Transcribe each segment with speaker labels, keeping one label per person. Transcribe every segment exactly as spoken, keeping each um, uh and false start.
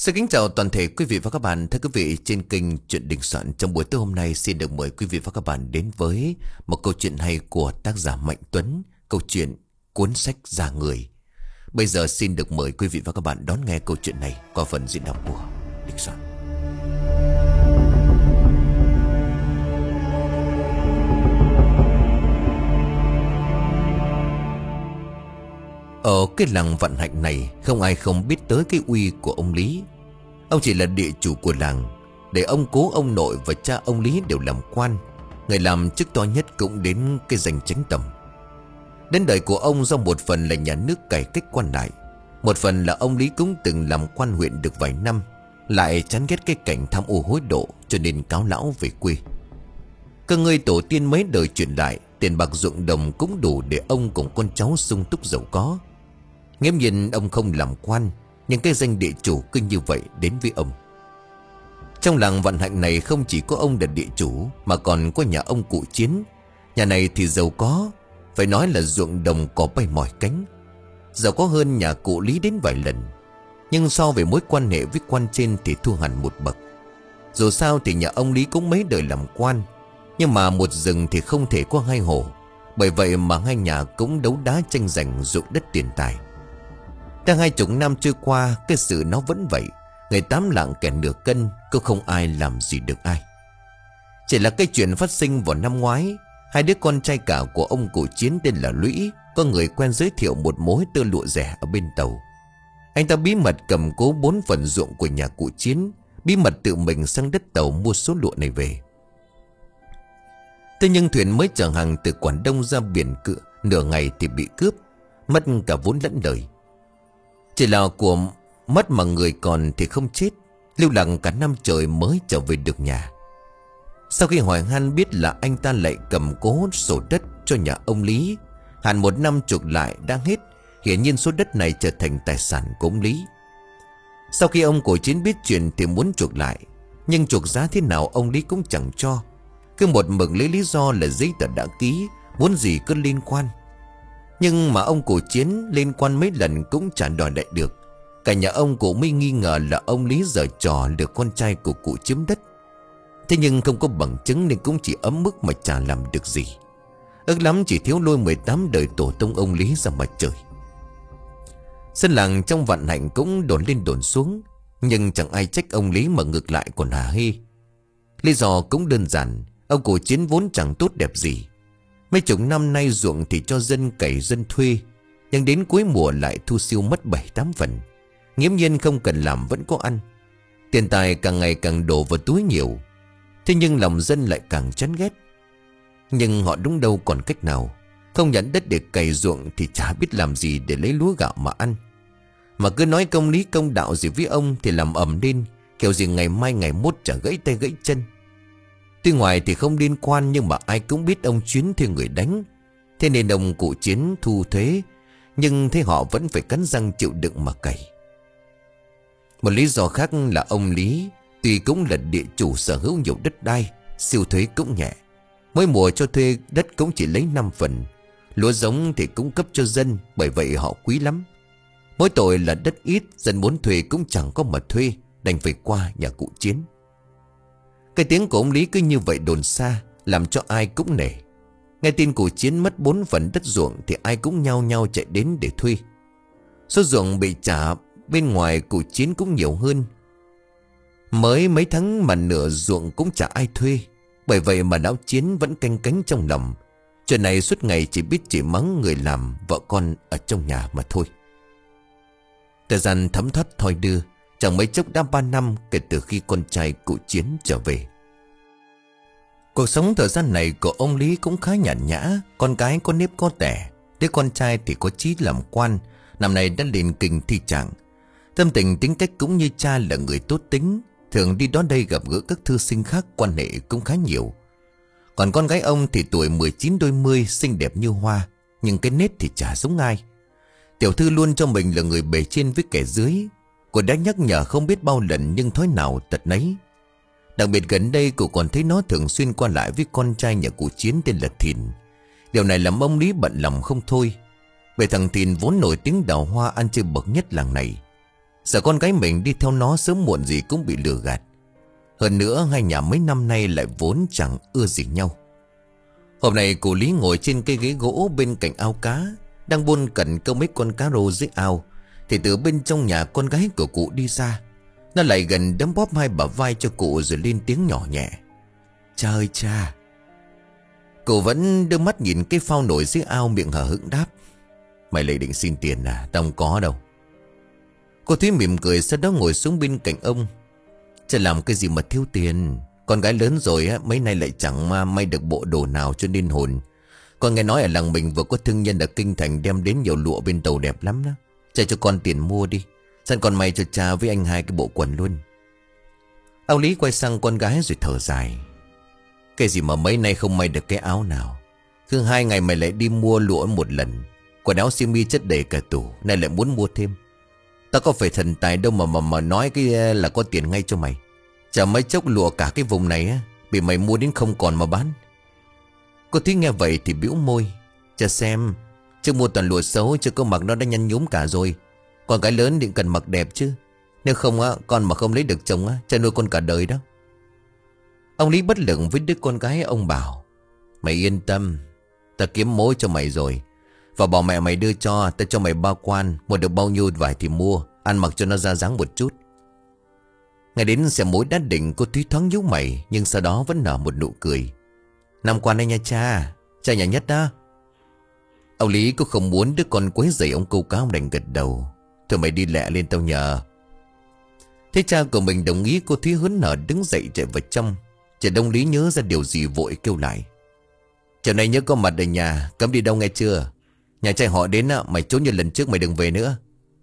Speaker 1: Xin kính chào toàn thể quý vị và các bạn. Thưa quý vị, trên kênh Chuyện Đình Soạn, trong buổi tối hôm nay xin được mời quý vị và các bạn đến với một câu chuyện hay của tác giả Mạnh Tuấn, câu chuyện Cuốn Sách Già Người. Bây giờ xin được mời quý vị và các bạn đón nghe câu chuyện này qua phần diễn đọc của Đình Soạn. Ở cái làng Vạn Hạnh này, không ai không biết tới cái uy của ông Lý. Ông chỉ là địa chủ của làng, để ông cố, ông nội và cha ông Lý đều làm quan. Người làm chức to nhất cũng đến cái danh chánh tầm. Đến đời của ông, do một phần là nhà nước cải cách quan lại, một phần là ông Lý cũng từng làm quan huyện được vài năm, lại chán ghét cái cảnh tham ô hối độ, cho nên cáo lão về quê. Cơ ngơi tổ tiên mấy đời truyền lại, tiền bạc ruộng đồng cũng đủ để ông cùng con cháu sung túc giàu có. Nghiễm nhiên ông không làm quan, nhưng cái danh địa chủ cứ như vậy đến với ông. Trong làng Vạn Hạnh này không chỉ có ông là địa chủ, mà còn có nhà ông Cụ Chiến. Nhà này thì giàu có, phải nói là ruộng đồng có bay mỏi cánh, giàu có hơn nhà cụ Lý đến vài lần. Nhưng so về mối quan hệ với quan trên thì thua hẳn một bậc. Dù sao thì nhà ông Lý cũng mấy đời làm quan, nhưng mà một rừng thì không thể có hai hổ. Bởi vậy mà hai nhà cũng đấu đá tranh giành ruộng đất tiền tài. Đang hai chục năm trôi qua, cái sự nó vẫn vậy. Người tám lạng kẻ nửa cân, cứ không ai làm gì được ai. Chỉ là cái chuyện phát sinh vào năm ngoái. Hai đứa con trai cả của ông Cụ Chiến tên là Lũy, có người quen giới thiệu một mối tơ lụa rẻ ở bên tàu. Anh ta bí mật cầm cố bốn phần ruộng của nhà Cụ Chiến, bí mật tự mình sang đất tàu mua số lụa này về. Thế nhưng thuyền mới chở hàng từ Quảng Đông ra biển cựa, nửa ngày thì bị cướp, mất cả vốn lẫn lời. Chỉ là của mất mà người còn thì không chết, lưu lạc cả năm trời mới trở về được nhà. Sau khi hỏi han biết là anh ta lại cầm cố sổ đất cho nhà ông Lý, hạn một năm chuộc lại đang hết. Hiển nhiên số đất này trở thành tài sản của ông Lý. Sau khi ông Cụ Chiến biết chuyện thì muốn chuộc lại, nhưng chuộc giá thế nào ông Lý cũng chẳng cho. Cứ một mực lấy lý do là giấy tờ đã ký, muốn gì cứ liên quan. Nhưng mà ông Cụ Chiến liên quan mấy lần cũng chả đòi lại được. Cả nhà ông Cụ mới nghi ngờ là ông Lý giở trò lừa con trai của cụ chiếm đất. Thế nhưng không có bằng chứng nên cũng chỉ ấm mức mà chả làm được gì. Ước lắm chỉ thiếu lôi mười tám đời tổ tông ông Lý ra mặt trời. Dân làng trong Vạn Hạnh cũng đồn lên đồn xuống, nhưng chẳng ai trách ông Lý mà ngược lại còn hả hê. Lý do cũng đơn giản, ông Cụ Chiến vốn chẳng tốt đẹp gì. Mấy chục năm nay ruộng thì cho dân cày dân thuê, nhưng đến cuối mùa lại thu siêu mất bảy tám phần. Nghiễm nhiên không cần làm vẫn có ăn. Tiền tài càng ngày càng đổ vào túi nhiều. Thế nhưng lòng dân lại càng chán ghét. Nhưng họ đúng đâu còn cách nào. Không nhận đất để cày ruộng thì chả biết làm gì để lấy lúa gạo mà ăn. Mà cứ nói công lý công đạo gì với ông thì làm ầm lên, kiểu gì ngày mai ngày mốt chả gãy tay gãy chân. Tuy ngoài thì không liên quan, nhưng mà ai cũng biết ông chuyến thuê người đánh. Thế nên ông Cụ Chiến thu thuế, nhưng thế họ vẫn phải cắn răng chịu đựng mà cày. Một lý do khác là ông Lý tuy cũng là địa chủ sở hữu nhiều đất đai, siêu thuế cũng nhẹ. Mỗi mùa cho thuê đất cũng chỉ lấy năm phần. Lúa giống thì cũng cấp cho dân, bởi vậy họ quý lắm. Mỗi tội là đất ít, dân muốn thuê cũng chẳng có mà thuê, đành phải qua nhà Cụ Chiến. Cái tiếng của ông Lý cứ như vậy đồn xa, làm cho ai cũng nể. Nghe tin Cụ Chiến mất bốn phần đất ruộng thì ai cũng nhao nhao chạy đến để thuê. Số ruộng bị trả bên ngoài Cụ Chiến cũng nhiều hơn. Mới mấy tháng mà nửa ruộng cũng chả ai thuê. Bởi vậy mà lão Chiến vẫn canh cánh trong lòng. Chuyện này suốt ngày chỉ biết chỉ mắng người làm, vợ con ở trong nhà mà thôi. Thời gian thấm thoát thoi đưa, chẳng mấy chốc đã ba năm kể từ khi con trai Cụ Chiến trở về. Cuộc sống thời gian này của ông Lý cũng khá nhàn nhã. Con cái có nếp có tẻ, đứa con trai thì có chí làm quan, năm nay đã lên kinh thi trạng. Tâm tình tính cách cũng như cha là người tốt tính, thường đi đó đây gặp gỡ các thư sinh khác, quan hệ cũng khá nhiều. Còn con gái ông thì tuổi mười chín đôi mươi, xinh đẹp như hoa, nhưng cái nết thì chả giống ai. Tiểu thư luôn cho mình là người bề trên với kẻ dưới. Cô đã nhắc nhở không biết bao lần nhưng thói nào tật nấy. Đặc biệt gần đây cô còn thấy nó thường xuyên qua lại với con trai nhà Cụ Chiến tên là Thìn. Điều này làm ông Lý bận lòng không thôi. Bởi thằng Thìn vốn nổi tiếng đào hoa ăn chơi bậc nhất làng này. Sợ con gái mình đi theo nó sớm muộn gì cũng bị lừa gạt. Hơn nữa hai nhà mấy năm nay lại vốn chẳng ưa gì nhau. Hôm nay cụ Lý ngồi trên cây ghế gỗ bên cạnh ao cá, đang buôn cẩn câu mấy con cá rô dưới ao, thì từ bên trong nhà con gái của cụ đi ra. Nó lại gần đấm bóp hai bả vai cho cụ rồi lên tiếng nhỏ nhẹ: "Cha ơi cha." Cụ vẫn đưa mắt nhìn cái phao nổi dưới ao, miệng hờ hững đáp: "Mày lại định xin tiền à? Tao không có đâu." Cô Thúy mỉm cười, sau đó ngồi xuống bên cạnh ông. "Cha làm cái gì mà thiếu tiền? Con gái lớn rồi á, mấy nay lại chẳng ma may được bộ đồ nào cho nên hồn. Con nghe nói ở làng mình vừa có thương nhân ở kinh thành đem đến nhiều lụa bên tàu đẹp lắm đó. Cha cho con tiền mua đi, sẵn con may cho cha với anh hai cái bộ quần luôn." Ông Lý quay sang con gái rồi thở dài: "Cái gì mà mấy nay không may được cái áo nào? Cứ hai ngày mày lại đi mua lụa một lần. Quần áo xiêm y chất đầy cả tủ, nay lại muốn mua thêm. Tao có phải thần tài đâu mà mà mà nói cái là có tiền ngay cho mày. Chả mấy chốc lụa cả cái vùng này á bị mày mua đến không còn mà bán." Cô Thúy nghe vậy thì bĩu môi: "Cha xem, chứ mua toàn lụa xấu, chứ có mặc nó đã nhăn nhúm cả rồi. Con gái lớn định cần mặc đẹp chứ. Nếu không á, con mà không lấy được chồng á, cha nuôi con cả đời đó." Ông Lý bất lực với đứa con gái, ông bảo: "Mày yên tâm, ta kiếm mối cho mày rồi. Và bảo mẹ mày đưa cho, ta cho mày bao quan, mua được bao nhiêu vải thì mua, ăn mặc cho nó ra dáng một chút." Ngày đến xem mối đã định, cô Thúy thoáng nhíu mày, nhưng sau đó vẫn nở một nụ cười: "Năm quan đây nha cha, cha nhà nhất đó." Ông Lý cũng không muốn đứa con quấy rầy ông câu cá, ông đành gật đầu: "Thôi mày đi lẹ lên tao nhờ." Thế cha của mình đồng ý, cô Thúy hớn hở đứng dậy chạy vào trong. Cha Đông Lý nhớ ra điều gì vội kêu lại: "Chiều nay nhớ có mặt ở nhà, cấm đi đâu nghe chưa? Nhà trai họ đến á, mày trốn như lần trước mày đừng về nữa."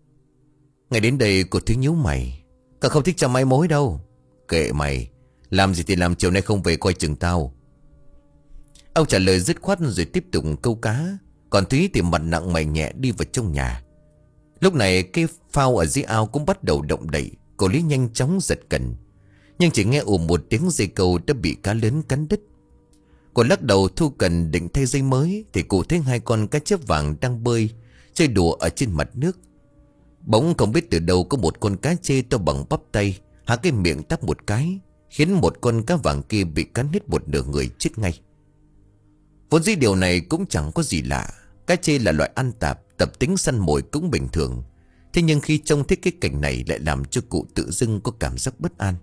Speaker 1: Ngày đến đây cô Thúy nhíu mày: "Tao không thích cha mai mối đâu." "Kệ mày, làm gì thì làm, chiều nay không về coi chừng tao." Ông trả lời dứt khoát rồi tiếp tục câu cá. Còn Thúy thì mặt nặng mày nhẹ đi vào trong nhà. Lúc này cái phao ở dưới ao cũng bắt đầu động đậy. Cô Lý nhanh chóng giật cần, nhưng chỉ nghe ùm một tiếng, dây câu đã bị cá lớn cắn đứt. Cô lắc đầu thu cần định thay dây mới, thì cụ thấy hai con cá chép vàng đang bơi chơi đùa ở trên mặt nước. Bỗng không biết từ đâu có một con cá chê to bằng bắp tay há cái miệng tắp một cái, khiến một con cá vàng kia bị cắn hết một nửa người chết ngay. Vốn dĩ điều này cũng chẳng có gì lạ. Cá chê là loại ăn tạp, tập tính săn mồi cũng bình thường. Thế nhưng khi trông thấy cái cảnh này lại làm cho cụ tự dưng có cảm giác bất an.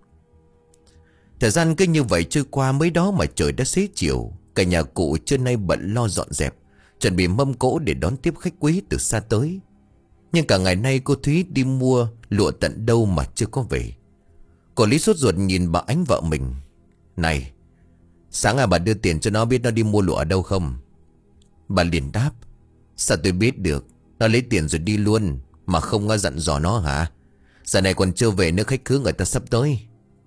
Speaker 1: Thời gian cứ như vậy trôi qua, mới đó mà trời đã xế chiều. Cả nhà cụ trưa nay bận lo dọn dẹp, chuẩn bị mâm cỗ để đón tiếp khách quý từ xa tới. Nhưng cả ngày nay cô Thúy đi mua lụa tận đâu mà chưa có về. Cô Lý sốt ruột nhìn bà Ánh vợ mình: "Này, sáng à bà đưa tiền cho nó, biết nó đi mua lụa ở đâu không?" Bà liền đáp: "Sao tôi biết được? Nó lấy tiền rồi đi luôn, mà không có dặn dò nó hả? Giờ này còn chưa về nữa, khách khứa người ta sắp tới."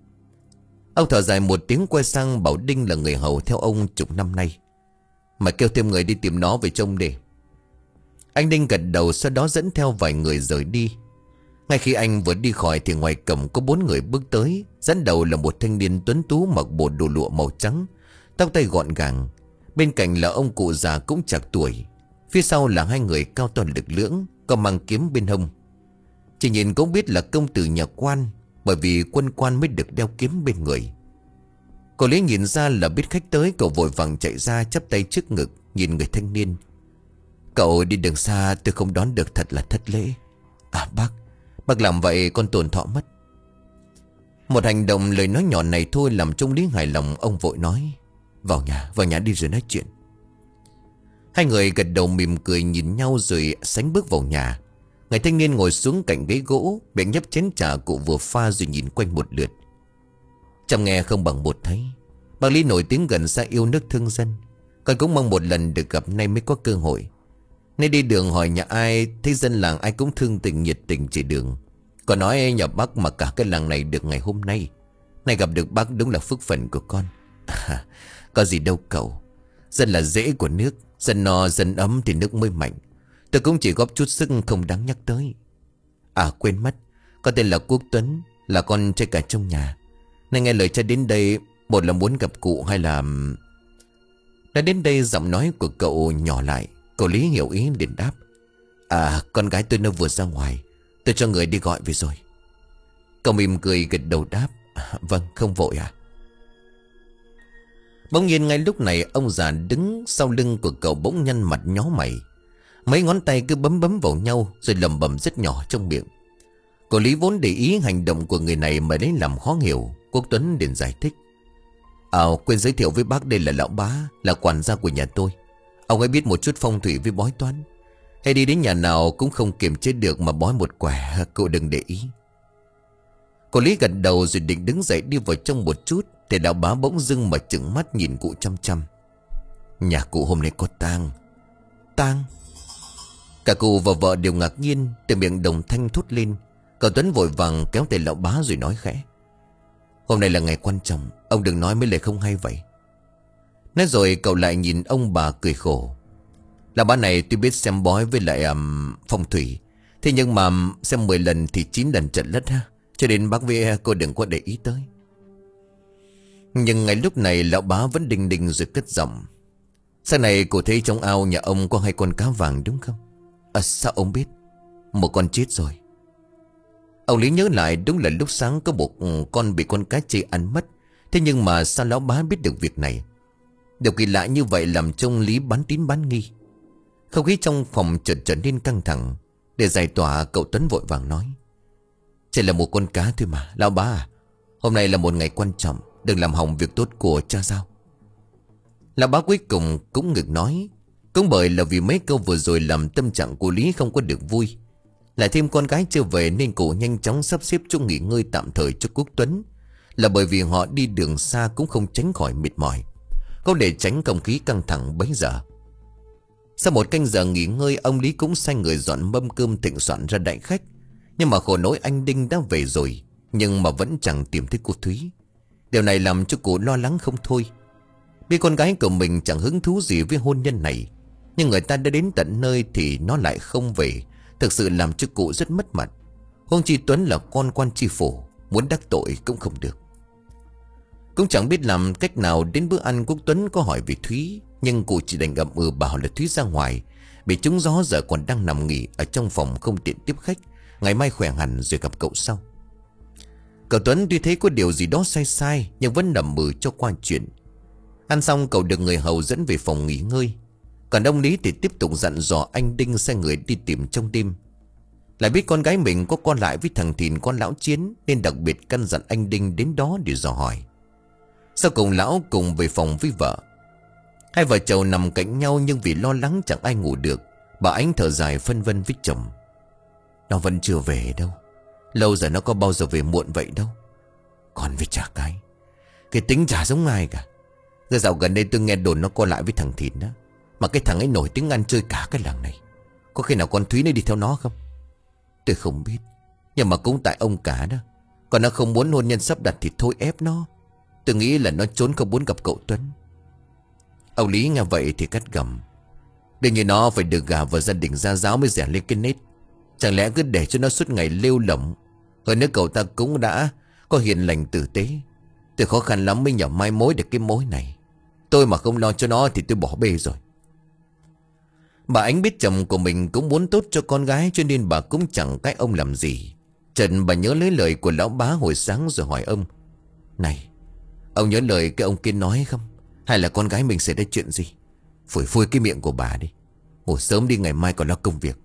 Speaker 1: Ông thở dài một tiếng, quay sang bảo Đinh là người hầu theo ông chục năm nay: "Mày kêu thêm người đi tìm nó về trông đi." Anh Đinh gật đầu, sau đó dẫn theo vài người rời đi. Ngay khi anh vừa đi khỏi thì ngoài cổng có bốn người bước tới. Dẫn đầu là một thanh niên tuấn tú mặc bộ đồ lụa màu trắng, tóc tay gọn gàng. Bên cạnh là ông cụ già cũng chạc tuổi. Phía sau là hai người cao to lực lưỡng, có mang kiếm bên hông. Chỉ nhìn cũng biết là công tử nhà quan, bởi vì quân quan mới được đeo kiếm bên người. Cô Lý nhìn ra là biết khách tới, cậu vội vàng chạy ra chắp tay trước ngực nhìn người thanh niên: "Cậu đi đường xa, tôi không đón được, thật là thất lễ." "À bác, bác làm vậy con tổn thọ mất." Một hành động lời nói nhỏ này thôi làm trông Lý hài lòng. Ông vội nói: "Vào nhà, vào nhà đi rồi nói chuyện." Hai người gật đầu mỉm cười nhìn nhau rồi sánh bước vào nhà. Người thanh niên ngồi xuống cạnh ghế gỗ, miệng nhấp chén trà cụ vừa pha rồi nhìn quanh một lượt. Chăm nghe không bằng một thấy. Bác Lý nổi tiếng gần xa yêu nước thương dân, con cũng mong một lần được gặp, nay mới có cơ hội. Nay đi đường hỏi nhà ai, thấy dân làng ai cũng thương tình nhiệt tình chỉ đường. Còn nói nhờ bác mà cả cái làng này được ngày hôm nay. Nay gặp được bác đúng là phước phần của con. À, có gì đâu cậu. Dân là rễ của nước, dân no dân ấm thì nước mới mạnh. Tôi cũng chỉ góp chút sức không đáng nhắc tới. À quên mất, con tên là Quốc Tuấn, là con trai cả trong nhà. Nay nghe lời cha đến đây, một là muốn gặp cụ, hay là... Đã đến đây giọng nói của cậu nhỏ lại. Cậu Lý hiểu ý liền đáp: À con gái tôi nó vừa ra ngoài, Tôi cho người đi gọi về rồi. Cậu mỉm cười gật đầu đáp. À, vâng, không vội à. Bỗng nhiên ngay lúc này ông già đứng sau lưng của cậu bỗng nhăn mặt nhó mày. Mấy ngón tay cứ bấm bấm vào nhau rồi lầm bầm rất nhỏ trong miệng. Cô Lý vốn để ý hành động của người này mà lấy làm khó hiểu. Quốc Tuấn liền giải thích. À, quên giới thiệu với bác, đây là lão bá, là quản gia của nhà tôi. Ông ấy biết một chút phong thủy với bói toán. Hay đi đến nhà nào cũng không kiềm chế được mà bói một quẻ, cậu đừng để ý. Cô Lý gật đầu rồi định đứng dậy đi vào trong một chút, thì lão bá bỗng dưng mà trừng mắt nhìn cụ chăm chăm. Nhà cụ hôm nay có tang. Tang? Cả cụ và vợ đều ngạc nhiên, từ miệng đồng thanh thốt lên. Cậu Tuấn vội vàng kéo tay lão bá rồi nói khẽ. Hôm nay là ngày quan trọng, ông đừng nói mấy lời không hay vậy. Nói rồi cậu lại nhìn ông bà cười khổ. Lão bá này tuy biết xem bói với lại um, phong thủy, thế nhưng mà xem mười lần thì chín lần trận lất ha. Cho nên bác với cô đừng có để ý tới. Nhưng ngay lúc này lão bá vẫn đình đình rồi cất giọng. Sáng nay cô thấy trong ao nhà ông có hai con cá vàng đúng không? À, sao ông biết? Một con chết rồi. Ông Lý nhớ lại đúng là lúc sáng có một con bị con cá chê ăn mất. Thế nhưng mà sao lão bá biết được việc này? Điều kỳ lạ như vậy làm trông Lý bán tín bán nghi. Không khí trong phòng chợt trở nên căng thẳng. Để giải tỏa cậu Tuấn vội vàng nói. Chỉ là một con cá thôi mà, lão bá à. Hôm nay là một ngày quan trọng, đừng làm hỏng việc tốt của cha giao. Lão bá cuối cùng cũng ngừng nói. Cũng bởi là vì mấy câu vừa rồi làm tâm trạng của Lý không có được vui. Lại thêm con gái chưa về nên cụ nhanh chóng sắp xếp chỗ nghỉ ngơi tạm thời cho Quốc Tuấn. Là bởi vì họ đi đường xa cũng không tránh khỏi mệt mỏi. Không để tránh không khí căng thẳng bấy giờ. Sau một canh giờ nghỉ ngơi, ông Lý cũng sai người dọn mâm cơm thịnh soạn ra đãi khách. Nhưng mà khổ nỗi anh Đinh đã về rồi, nhưng mà vẫn chẳng tìm thấy cô Thúy. Điều này làm cho cụ lo lắng không thôi. Biết con gái của mình chẳng hứng thú gì với hôn nhân này, nhưng người ta đã đến tận nơi thì nó lại không về. Thực sự làm cho cụ rất mất mặt. Huống chi Tuấn là con quan tri phủ, muốn đắc tội cũng không được. Cũng chẳng biết làm cách nào. Đến bữa ăn Quốc Tuấn có hỏi về Thúy, nhưng cụ chỉ đành ậm ừ bảo là Thúy ra ngoài, bị trúng gió giờ còn đang nằm nghỉ ở trong phòng không tiện tiếp khách. Ngày mai khỏe hẳn rồi gặp cậu sau. Cậu Tuấn tuy thấy có điều gì đó sai sai, nhưng vẫn nằm mừ cho qua chuyện. Ăn xong cậu được người hầu dẫn về phòng nghỉ ngơi. Còn ông Lý thì tiếp tục dặn dò anh Đinh sai người đi tìm trong đêm. Lại biết con gái mình có con lại với thằng Thìn con lão Chiến, nên đặc biệt căn dặn anh Đinh đến đó để dò hỏi. Sau cùng lão cùng về phòng với vợ. Hai vợ chồng nằm cạnh nhau, nhưng vì lo lắng chẳng ai ngủ được, bà Ánh thở dài phân vân với chồng. Nó vẫn chưa về đâu. Lâu giờ nó có bao giờ về muộn vậy đâu. Còn với chả cái Cái tính chả giống ai cả. Giờ dạo gần đây tôi nghe đồn nó co lại với thằng Thìn đó. Mà cái thằng ấy nổi tiếng ăn chơi cả cái làng này. Có khi nào con Thúy nó đi theo nó không? Tôi không biết. Nhưng mà cũng tại ông cả đó. Còn nó không muốn hôn nhân sắp đặt thì thôi ép nó. Tôi nghĩ là nó trốn không muốn gặp cậu Tuấn. Ông Lý nghe vậy thì cắt gầm. Đừng như nó phải được gả vào gia đình gia giáo mới rẻ lên cái nết. Chẳng lẽ cứ để cho nó suốt ngày lêu lỏng. Hơn nữa cậu ta cũng đã có hiền lành tử tế. Tôi khó khăn lắm mới nhờ mai mối được cái mối này. Tôi mà không lo cho nó thì tôi bỏ bê rồi. Bà Ánh biết chồng của mình cũng muốn tốt cho con gái, cho nên bà cũng chẳng cái ông làm gì. Trần bà nhớ lấy lời của lão bá hồi sáng rồi hỏi ông. Này, ông nhớ lời cái ông kia nói không? Hay là con gái mình sẽ ra chuyện gì? Phủi phui cái miệng của bà đi. Ngủ sớm đi, ngày mai còn lo công việc.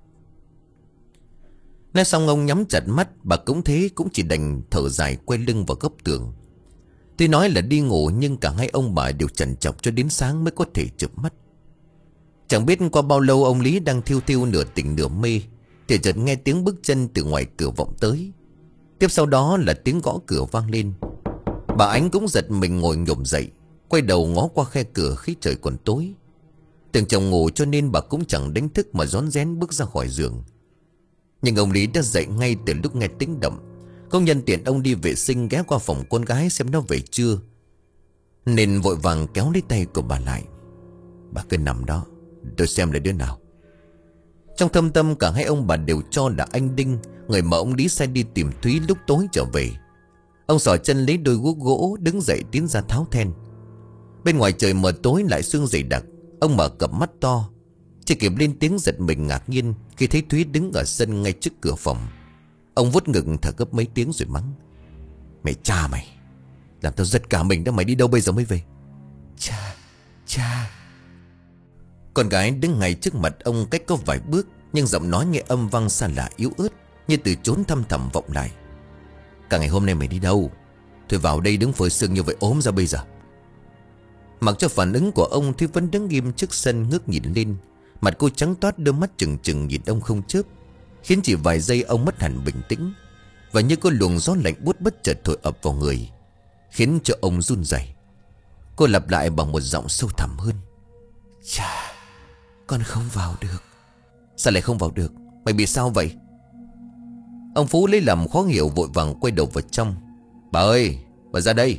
Speaker 1: Nói xong ông nhắm chặt mắt. Bà cũng thế, cũng chỉ đành thở dài quay lưng vào góc tường. Tuy nói là đi ngủ, nhưng cả hai ông bà đều trằn trọc cho đến sáng mới có thể chợp mắt. Chẳng biết qua bao lâu ông Lý đang thiêu thiêu nửa tỉnh nửa mê thì chợt nghe tiếng bước chân từ ngoài cửa vọng tới. Tiếp sau đó là tiếng gõ cửa vang lên. Bà Ánh cũng giật mình ngồi nhổm dậy, quay đầu ngó qua khe cửa khi trời còn tối. Tưởng chồng ngủ cho nên bà cũng chẳng đánh thức mà rón rén bước ra khỏi giường. Nhưng ông Lý đã dậy ngay từ lúc nghe tiếng động. Công nhân tiện ông đi vệ sinh ghé qua phòng con gái xem nó về chưa, nên vội vàng kéo lấy tay của bà lại. Bà cứ nằm đó, tôi xem là đứa nào. Trong thâm tâm cả hai ông bà đều cho là anh Đinh, người mà ông Lý sai đi tìm Thúy lúc tối trở về. Ông xỏ chân lấy đôi guốc gỗ, đứng dậy tiến ra tháo then. Bên ngoài trời mờ tối lại sương dày đặc. Ông mở cặp mắt to. Chỉ kịp lên tiếng giật mình ngạc nhiên khi thấy Thúy đứng ở sân ngay trước cửa phòng. Ông vuốt ngực thở gấp mấy tiếng rồi mắng: Mày cha mày, làm tao giật cả mình đó. Mày đi đâu bây giờ mới về? Cha, cha. Con gái đứng ngay trước mặt ông cách có vài bước, nhưng giọng nói nghe âm vang xa lạ yếu ớt, như từ chốn thăm thẳm vọng lại: Cả ngày hôm nay mày đi đâu? Thôi vào đây đứng phơi sương như vậy ốm ra bây giờ. Mặc cho phản ứng của ông thì vẫn đứng nghiêm trước sân ngước nhìn lên. Mặt cô trắng toát, đôi mắt trừng trừng nhìn ông không chớp, khiến chỉ vài giây ông mất hẳn bình tĩnh. Và như có luồng gió lạnh buốt bất chợt thổi ập vào người, khiến cho ông run rẩy. Cô lặp lại bằng một giọng sâu thẳm hơn: Cha, con không vào được. Sao lại không vào được? Mày bị sao vậy? Ông Phú lấy làm khó hiểu, vội vàng quay đầu vào trong: Bà ơi, bà ra đây.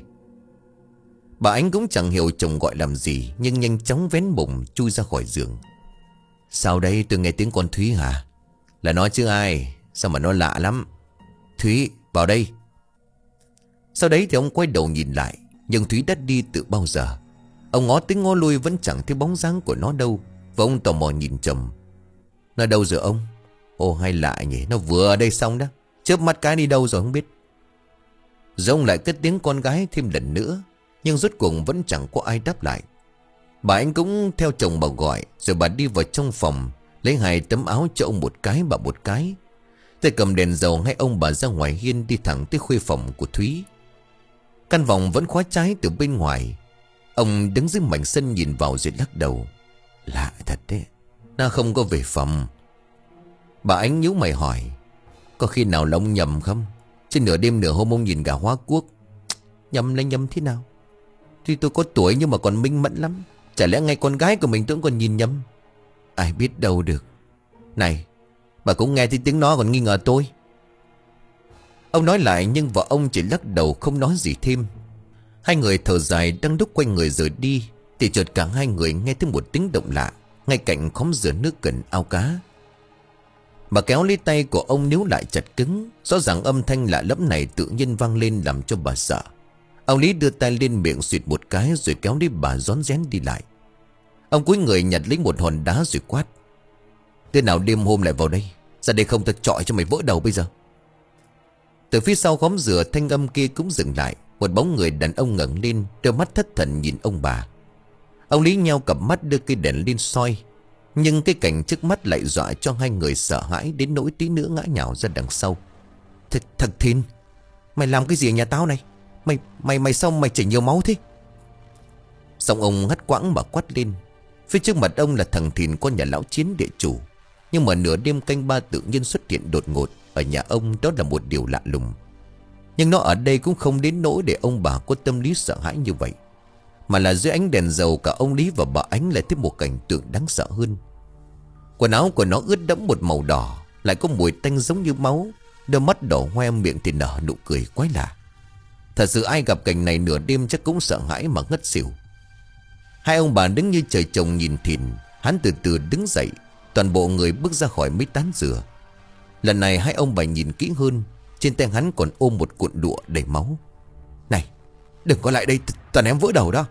Speaker 1: Bà Ánh cũng chẳng hiểu chồng gọi làm gì, nhưng nhanh chóng vén mùng chui ra khỏi giường. Sao đây, tôi nghe tiếng con Thúy hả? Là nó chứ ai? Sao mà nó lạ lắm. Thúy, vào đây. Sau đấy thì ông quay đầu nhìn lại, nhưng Thúy đã đi từ bao giờ. Ông ngó tính ngó lui vẫn chẳng thấy bóng dáng của nó đâu. Và ông tò mò nhìn chồng: Nó đâu rồi ông? Ồ, hay lạ nhỉ, nó vừa ở đây xong đó. Chớp mắt cái đi đâu rồi không biết. Rồi ông lại cất tiếng con gái thêm lần nữa, nhưng rốt cuộc vẫn chẳng có ai đáp lại. Bà Anh cũng theo chồng bà gọi. Rồi bà đi vào trong phòng, lấy hai tấm áo cho ông một cái, bà một cái. Tay cầm đèn dầu ngay ông bà ra ngoài hiên, đi thẳng tới khuê phòng của Thúy. Căn phòng vẫn khóa trái từ bên ngoài. Ông đứng dưới mảnh sân nhìn vào rồi lắc đầu: Lạ thật đấy, nó không có về phòng. Bà Ánh nhíu mày hỏi: Có khi nào là ông nhầm không? Chứ nửa đêm nửa hôm ông nhìn gà hóa quốc. Nhầm là nhầm thế nào? Tuy tôi có tuổi nhưng mà còn minh mẫn lắm. Chả lẽ ngay con gái của mình tôi cũng còn nhìn nhầm? Ai biết đâu được. Này, bà cũng nghe thấy tiếng nó còn nghi ngờ tôi. Ông nói lại, nhưng vợ ông chỉ lắc đầu không nói gì thêm. Hai người thở dài đang đúc quanh người rời đi, thì chợt cả hai người nghe thấy một tiếng động lạ ngay cạnh khóm rửa nước gần ao cá. Bà kéo lấy tay của ông níu lại chặt cứng. Rõ ràng âm thanh lạ lẫm này tự nhiên vang lên làm cho bà sợ. Ông Lý đưa tay lên miệng suyệt một cái, rồi kéo lấy bà rón rén đi lại. Ông cúi người nhặt lấy một hòn đá rồi quát: Thế nào đêm hôm lại vào đây? Ra đây không ta chọi cho mày vỡ đầu bây giờ. Từ phía sau khóm rửa, thanh âm kia cũng dừng lại. Một bóng người đàn ông ngẩng lên, đôi mắt thất thần nhìn ông bà. Ông Lý nheo cặp mắt đưa cây đèn lên soi, nhưng cái cảnh trước mắt lại dọa cho hai người sợ hãi đến nỗi tí nữa ngã nhào ra đằng sau. Thật, thật Thìn, mày làm cái gì ở nhà tao này? Mày, mày, mày sao mày chảy nhiều máu thế? Xong ông ngắt quãng mà quát lên. Phía trước mặt ông là thằng Thìn, con nhà lão Chiến địa chủ. Nhưng mà nửa đêm canh ba tự nhiên xuất hiện đột ngột ở nhà ông, đó là một điều lạ lùng. Nhưng nó ở đây cũng không đến nỗi để ông bà có tâm lý sợ hãi như vậy, mà là dưới ánh đèn dầu cả ông Lý và bà Ánh lại thấy một cảnh tượng đáng sợ hơn. Quần áo của nó ướt đẫm một màu đỏ, lại có mùi tanh giống như máu. Đôi mắt đỏ hoe, miệng thì nở nụ cười quái lạ. Thật sự ai gặp cảnh này nửa đêm chắc cũng sợ hãi mà ngất xỉu. Hai ông bà đứng như trời trồng nhìn Thìn. Hắn từ từ đứng dậy, toàn bộ người bước ra khỏi mấy tán dừa. Lần này hai ông bà nhìn kỹ hơn, trên tay hắn còn ôm một cuộn lụa đầy máu. Này, đừng có lại đây, toàn em vỡ đầu đó.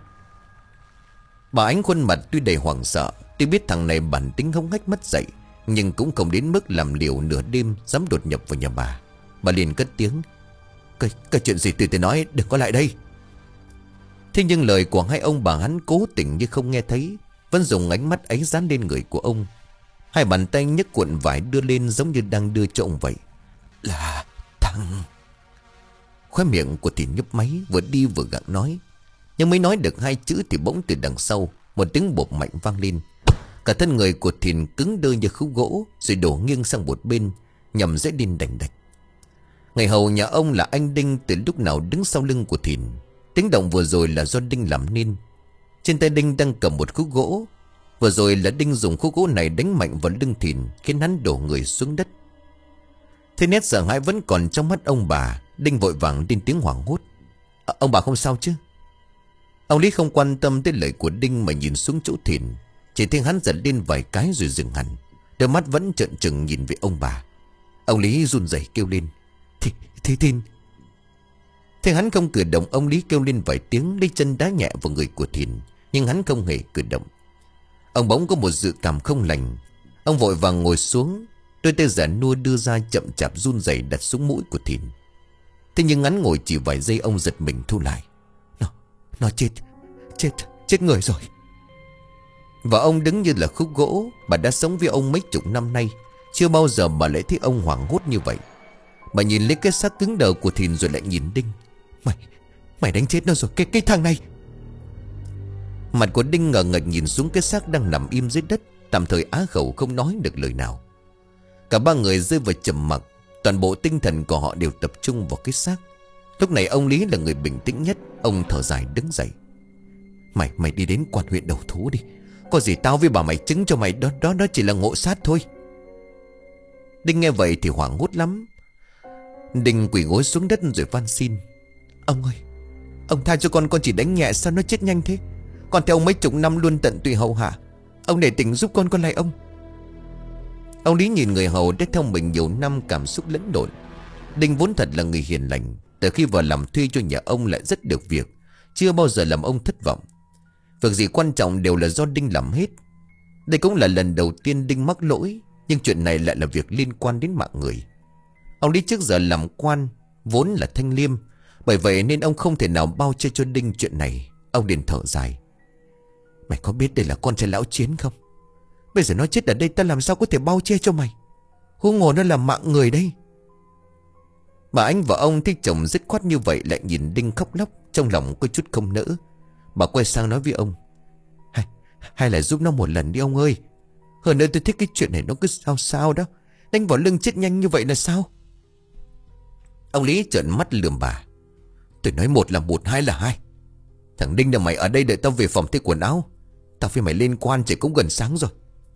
Speaker 1: Bà Ánh khuôn mặt tuy đầy hoảng sợ. Tuy biết thằng này bản tính hống hách mất dạy, nhưng cũng không đến mức làm liều nửa đêm dám đột nhập vào nhà bà. Bà liền cất tiếng: Cái, cái chuyện gì từ từ nói, đừng có lại đây. Thế nhưng lời của hai ông bà hắn cố tình như không nghe thấy, vẫn dùng ánh mắt ấy dán lên người của ông. Hai bàn tay nhấc cuộn vải đưa lên giống như đang đưa cho ông vậy. Là thằng... Khóe miệng của Thìn nhấp máy, vừa đi vừa gặng nói. Nhưng mới nói được hai chữ thì bỗng từ đằng sau một tiếng bộp mạnh vang lên. Cả thân người của Thìn cứng đơ như khúc gỗ, rồi đổ nghiêng sang một bên, nhằm dễ đinh đành đạch. Người hầu nhà ông là anh Đinh từ lúc nào đứng sau lưng của Thìn. Tiếng động vừa rồi là do Đinh làm nên. Trên tay Đinh đang cầm một khúc gỗ. Vừa rồi là Đinh dùng khúc gỗ này đánh mạnh vào lưng Thìn, khiến hắn đổ người xuống đất. Thế nét sợ hãi vẫn còn trong mắt ông bà. Đinh vội vàng lên tiếng hoảng hốt: à, Ông bà không sao chứ? Ông Lý không quan tâm tới lời của Đinh mà nhìn xuống chỗ Thìn. Chỉ thấy hắn giật lên vài cái rồi dừng hẳn, đôi mắt vẫn trợn trừng nhìn về ông bà. Ông Lý run rẩy kêu lên: Thì, thì Thìn. Thế hắn không cử động, ông Lý kêu lên vài tiếng, lấy chân đá nhẹ vào người của Thìn, nhưng hắn không hề cử động. Ông bỗng có một dự cảm không lành. Ông vội vàng ngồi xuống. Đôi tay già nua đưa ra chậm chạp run rẩy đặt xuống mũi của Thìn. Thế nhưng ngắn ngồi chỉ vài giây ông giật mình thu lại. Nó, nó chết, chết, chết người rồi. Và ông đứng như là khúc gỗ. Bà đã sống với ông mấy chục năm nay, chưa bao giờ bà lại thấy ông hoảng hốt như vậy. Bà nhìn lấy cái xác cứng đờ của Thìn rồi lại nhìn Đinh. Mày, mày đánh chết nó rồi, cái, cái thằng này. Mặt của Đinh ngờ ngạch nhìn xuống cái xác đang nằm im dưới đất, tạm thời á khẩu không nói được lời nào. Cả ba người rơi vào trầm mặc. Toàn bộ tinh thần của họ đều tập trung vào cái xác. Lúc này ông Lý là người bình tĩnh nhất. Ông thở dài đứng dậy. Mày, mày đi đến quan huyện đầu thú đi. Có gì tao với bà mày chứng cho mày. Đó, đó, đó chỉ là ngộ sát thôi. Đinh nghe vậy thì hoảng hốt lắm. Đinh quỳ gối xuống đất rồi van xin. Ông ơi, ông tha cho con, con chỉ đánh nhẹ sao nó chết nhanh thế. Con theo ông mấy chục năm luôn tận tụy hầu hạ. Ông để tỉnh giúp con, con lại ông. Ông Lý nhìn người hầu đã theo mình nhiều năm, cảm xúc lẫn lộn. Đinh vốn thật là người hiền lành. Từ khi vào làm thuê cho nhà ông lại rất được việc, chưa bao giờ làm ông thất vọng. Việc gì quan trọng đều là do Đinh làm hết. Đây cũng là lần đầu tiên Đinh mắc lỗi, nhưng chuyện này lại là việc liên quan đến mạng người. Ông Lý trước giờ làm quan vốn là thanh liêm, bởi vậy nên ông không thể nào bao che cho Đinh chuyện này. Ông liền thở dài. Mày có biết đây là con trai lão Chiến không? Bây giờ nó chết ở đây ta làm sao có thể bao che cho mày. Huống hồ nó là mạng người đây. Bà Ánh và ông thấy chồng dứt khoát như vậy lại nhìn Đinh khóc lóc, trong lòng có chút không nỡ. Bà quay sang nói với ông. Hay, hay là giúp nó một lần đi ông ơi. Hơn nữa tôi thích cái chuyện này nó cứ sao sao đó. Đánh vào lưng chết nhanh như vậy là sao? Ông Lý trợn mắt lườm bà. Tôi nói một là một, hai là hai. Thằng Đinh là mày ở đây đợi tao về phòng thay quần áo. Tao với mày lên quan chỉ cũng gần sáng rồi.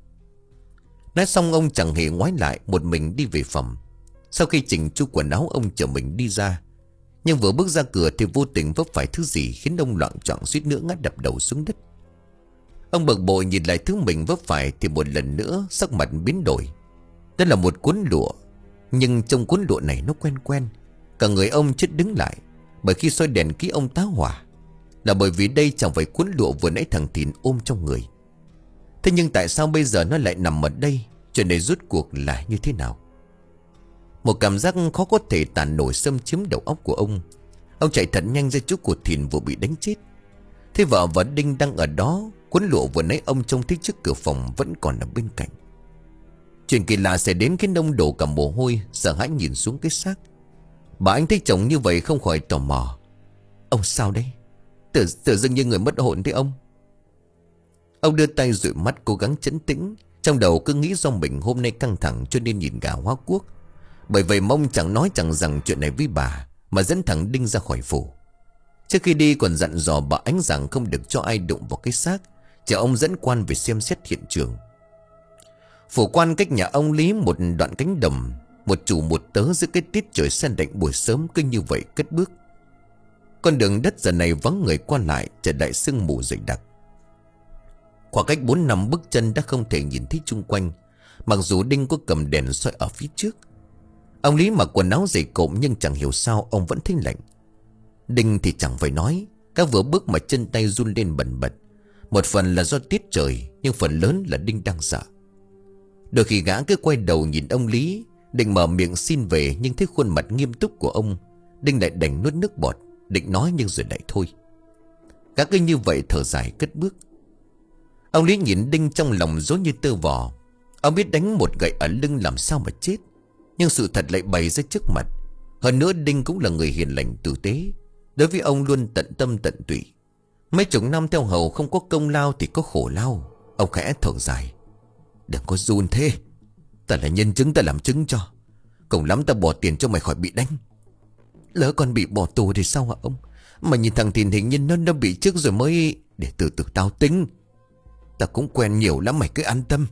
Speaker 1: Nói xong ông chẳng hề ngoái lại, một mình đi về phòng. Sau khi chỉnh chu quần áo ông chở mình đi ra. Nhưng vừa bước ra cửa thì vô tình vấp phải thứ gì khiến ông loạng choạng suýt nữa ngã đập đầu xuống đất. Ông bực bội nhìn lại thứ mình vấp phải thì một lần nữa sắc mặt biến đổi. Đó là một cuốn lụa. Nhưng trong cuốn lụa này nó quen quen. Cả người ông chết đứng lại. Bởi khi soi đèn kỹ ông tá hỏa. Là bởi vì đây chẳng phải cuốn lụa vừa nãy thằng Thìn ôm trong người. Thế nhưng tại sao bây giờ nó lại nằm ở đây? Chuyện này rốt cuộc là như thế nào? Một cảm giác khó có thể tản nổi xâm chiếm đầu óc của ông. Ông chạy thật nhanh ra chỗ của Thìn vừa bị đánh chết. Thế vợ và Đinh đang ở đó. Cuốn lụa vừa nãy ông trông thấy trước cửa phòng vẫn còn ở bên cạnh. Chuyện kỳ lạ xảy đến khiến ông đổ cả mồ hôi, sợ hãi nhìn xuống cái xác. Bà Anh thấy chồng như vậy không khỏi tò mò. Ông sao đấy? Tự, tự dưng như người mất hồn thế ông. Ông đưa tay dụi mắt cố gắng trấn tĩnh. Trong đầu cứ nghĩ do mình hôm nay căng thẳng cho nên nhìn gà hóa quốc. Bởi vậy mong chẳng nói chẳng rằng chuyện này với bà, mà dẫn thằng Đinh ra khỏi phủ. Trước khi đi còn dặn dò bà Ánh rằng không được cho ai đụng vào cái xác, chờ ông dẫn quan về xem xét hiện trường. Phủ quan cách nhà ông Lý một đoạn cánh đồng. Một chủ một tớ giữa cái tiết trời se lạnh buổi sớm cứ như vậy cất bước. Con đường đất giờ này vắng người qua lại, trời đại sương mù dày đặc. Khoảng cách bốn năm bước chân đã không thể nhìn thấy chung quanh, mặc dù Đinh có cầm đèn soi ở phía trước. Ông Lý mặc quần áo dày cộm nhưng chẳng hiểu sao ông vẫn thấy lạnh. Đinh thì chẳng phải nói, các vừa bước mà chân tay run lên bần bật. Một phần là do tiết trời, nhưng phần lớn là Đinh đang sợ. Đôi khi gã cứ quay đầu nhìn ông Lý, định mở miệng xin về, nhưng thấy khuôn mặt nghiêm túc của ông, Đinh lại đành nuốt nước bọt, định nói nhưng rồi lại thôi. Gã cứ như vậy thở dài cất bước. Ông Lý nhìn Đinh trong lòng rối như tơ vò. Ông biết đánh một gậy ở lưng làm sao mà chết, nhưng sự thật lại bày ra trước mặt. Hơn nữa Đinh cũng là người hiền lành tử tế, đối với ông luôn tận tâm tận tụy. Mấy chục năm theo hầu không có công lao thì có khổ lao. Ông khẽ thở dài. Đừng có run thế. Ta là nhân chứng, ta làm chứng cho. Cùng lắm ta bỏ tiền cho mày khỏi bị đánh. Lỡ còn bị bỏ tù thì sao hả ông? Mà nhìn thằng Thìn hình như nó, nó bị trước rồi mới... Để từ từ tao tính. Ta cũng quen nhiều lắm, mày cứ an tâm.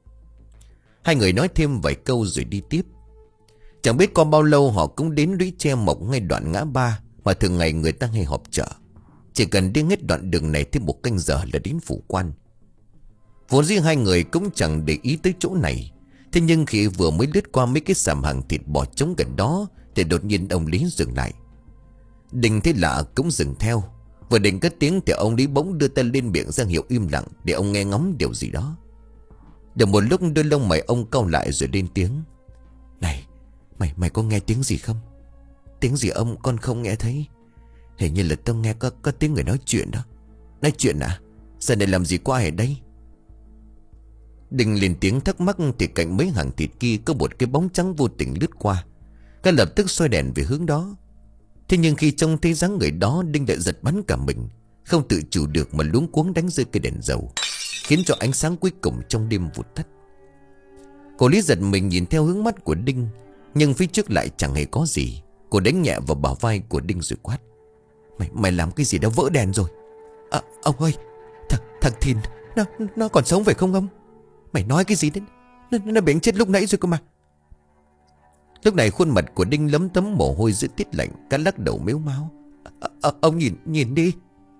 Speaker 1: Hai người nói thêm vài câu rồi đi tiếp. Chẳng biết qua bao lâu họ cũng đến lũy tre mọc ngay đoạn ngã ba mà thường ngày người ta hay họp chợ. Chỉ cần đi hết đoạn đường này thêm một canh giờ là đến phủ quan. Vốn dĩ hai người cũng chẳng để ý tới chỗ này. Thế nhưng khi vừa mới lướt qua mấy cái sạp hàng thịt bò trống gần đó thì đột nhiên ông Lý dừng lại. Đinh thấy lạ cũng dừng theo. Vừa định cất tiếng thì ông Lý bỗng đưa tay lên miệng ra hiệu im lặng, để ông nghe ngóng điều gì đó. Được một lúc đôi lông mày ông cau lại rồi lên tiếng. Này, mày mày có nghe tiếng gì không? Tiếng gì ông con không nghe thấy. Hình như là tao nghe có, có tiếng người nói chuyện đó. Nói chuyện à? Giờ này làm gì có ai ở đây? Đình lên tiếng thắc mắc thì cạnh mấy hàng thịt kia có một cái bóng trắng vô tình lướt qua. Cái lập tức xoay đèn về hướng đó. Thế nhưng khi trông thấy dáng người đó, Đinh lại giật bắn cả mình, không tự chủ được mà luống cuống đánh rơi cây đèn dầu, khiến cho ánh sáng cuối cùng trong đêm vụt tắt. Cô Lý giật mình nhìn theo hướng mắt của Đinh, nhưng phía trước lại chẳng hề có gì. Cô đánh nhẹ vào bả vai của Đinh rồi quát. Mày mày làm cái gì đó vỡ đèn rồi? À, ông ơi, thằng thằng Thìn nó nó còn sống phải không ông? Mày nói cái gì đấy? Nó, nó bị chết lúc nãy rồi cơ mà. Lúc này khuôn mặt của Đinh lấm tấm mồ hôi giữa tiết lạnh, cả lắc đầu mếu máo. À, à, ông nhìn nhìn đi.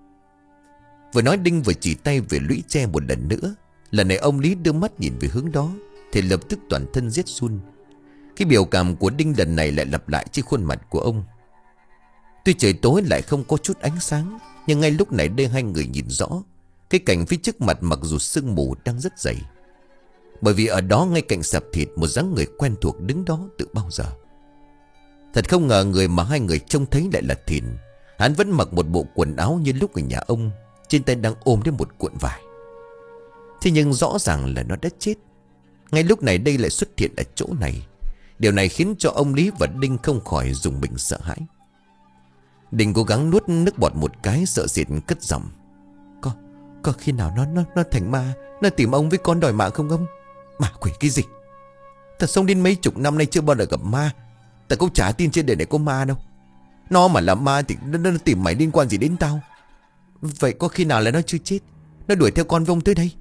Speaker 1: Vừa nói Đinh vừa chỉ tay về lũy tre một lần nữa. Lần này ông Lý đưa mắt nhìn về hướng đó thì lập tức toàn thân rét run. Cái biểu cảm của Đinh lần này lại lặp lại trên khuôn mặt của ông. Tuy trời tối lại không có chút ánh sáng, nhưng ngay lúc này đây hai người nhìn rõ cái cảnh phía trước mặt, mặc dù sương mù đang rất dày. Bởi vì ở đó ngay cạnh sạp thịt, một dáng người quen thuộc đứng đó từ bao giờ. Thật không ngờ người mà hai người trông thấy lại là Thìn. Hắn vẫn mặc một bộ quần áo như lúc ở nhà ông, trên tay đang ôm đến một cuộn vải. Thế nhưng rõ ràng là nó đã chết. Ngay lúc này đây lại xuất hiện ở chỗ này. Điều này khiến cho ông Lý và Đinh không khỏi rùng mình sợ hãi. Đinh cố gắng nuốt nước bọt một cái, sợ sệt cất giọng. Có, có khi nào nó nó nó thành ma, nó tìm ông với con đòi mạng không ông? Ma quỷ cái gì? Ta sống đến mấy chục năm nay chưa bao giờ gặp ma. Ta cũng chả tin trên đời này có ma đâu. Nó mà là ma thì nó, nó tìm mày liên quan gì đến tao? Vậy có khi nào là nó chưa chết, nó đuổi theo con vông tới đây?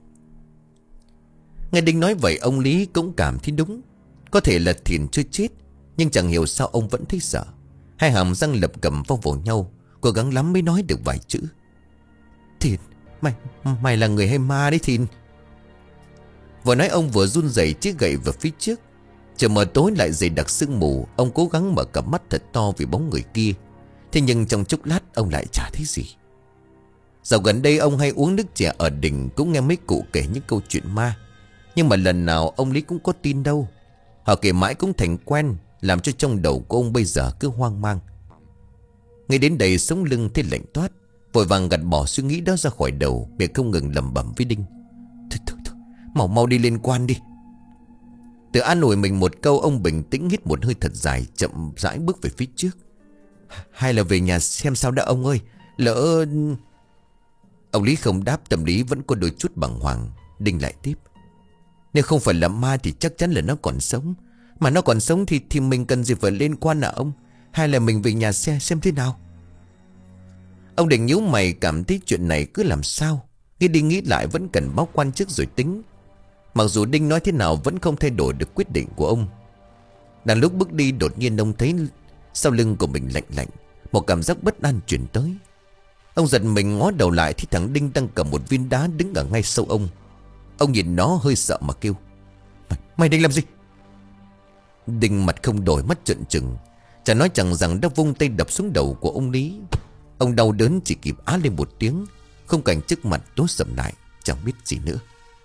Speaker 1: Nghe Đinh nói vậy, ông Lý cũng cảm thấy đúng. Có thể là Thìn chưa chết, nhưng chẳng hiểu sao ông vẫn thấy sợ. Hai hàm răng lập cầm vào vào nhau, cố gắng lắm mới nói được vài chữ. Thìn, mày mày là người hay ma đấy Thìn? Vừa nói ông vừa run rẩy chiếc gậy vào phía trước. Trời mờ tối lại dày đặc sương mù. Ông cố gắng mở cặp mắt thật to vì bóng người kia. Thế nhưng trong chốc lát ông lại chả thấy gì. Dạo gần đây ông hay uống nước chè ở đình, cũng nghe mấy cụ kể những câu chuyện ma. Nhưng mà lần nào ông Lý cũng có tin đâu. Họ kể mãi cũng thành quen, làm cho trong đầu của ông bây giờ cứ hoang mang. Ngay đến đây sống lưng thấy lạnh toát, vội vàng gạt bỏ suy nghĩ đó ra khỏi đầu, miệng không ngừng lẩm bẩm với Đinh. Thôi thôi thôi, mau mau đi liên quan đi. Tự an ủi mình một câu, ông bình tĩnh hít một hơi thật dài, chậm rãi bước về phía trước. Hay là về nhà xem sao đã ông ơi, lỡ... Ông Lý không đáp, tâm lý vẫn có đôi chút bàng hoàng. Đinh lại tiếp. Nếu không phải là ma thì chắc chắn là nó còn sống. Mà nó còn sống thì thì mình cần gì phải liên quan à ông? Hay là mình về nhà xem xem thế nào? Ông định nhíu mày, cảm thấy chuyện này cứ làm sao. Nghĩ đi nghĩ lại vẫn cần báo quan trước rồi tính. Mặc dù Đinh nói thế nào vẫn không thay đổi được quyết định của ông. Đang lúc bước đi, đột nhiên ông thấy sau lưng của mình lạnh lạnh. Một cảm giác bất an chuyển tới. Ông giật mình ngó đầu lại thì thằng Đinh đang cầm một viên đá đứng ở ngay sau ông. Ông nhìn nó hơi sợ mà kêu. Mày, mày định làm gì? Đinh mặt không đổi, mắt trợn trừng. Chả nói chẳng rằng đã vung tay đập xuống đầu của ông Lý. Ông đau đớn chỉ kịp á lên một tiếng. Không cảnh trước mặt tối sầm lại, chẳng biết gì nữa.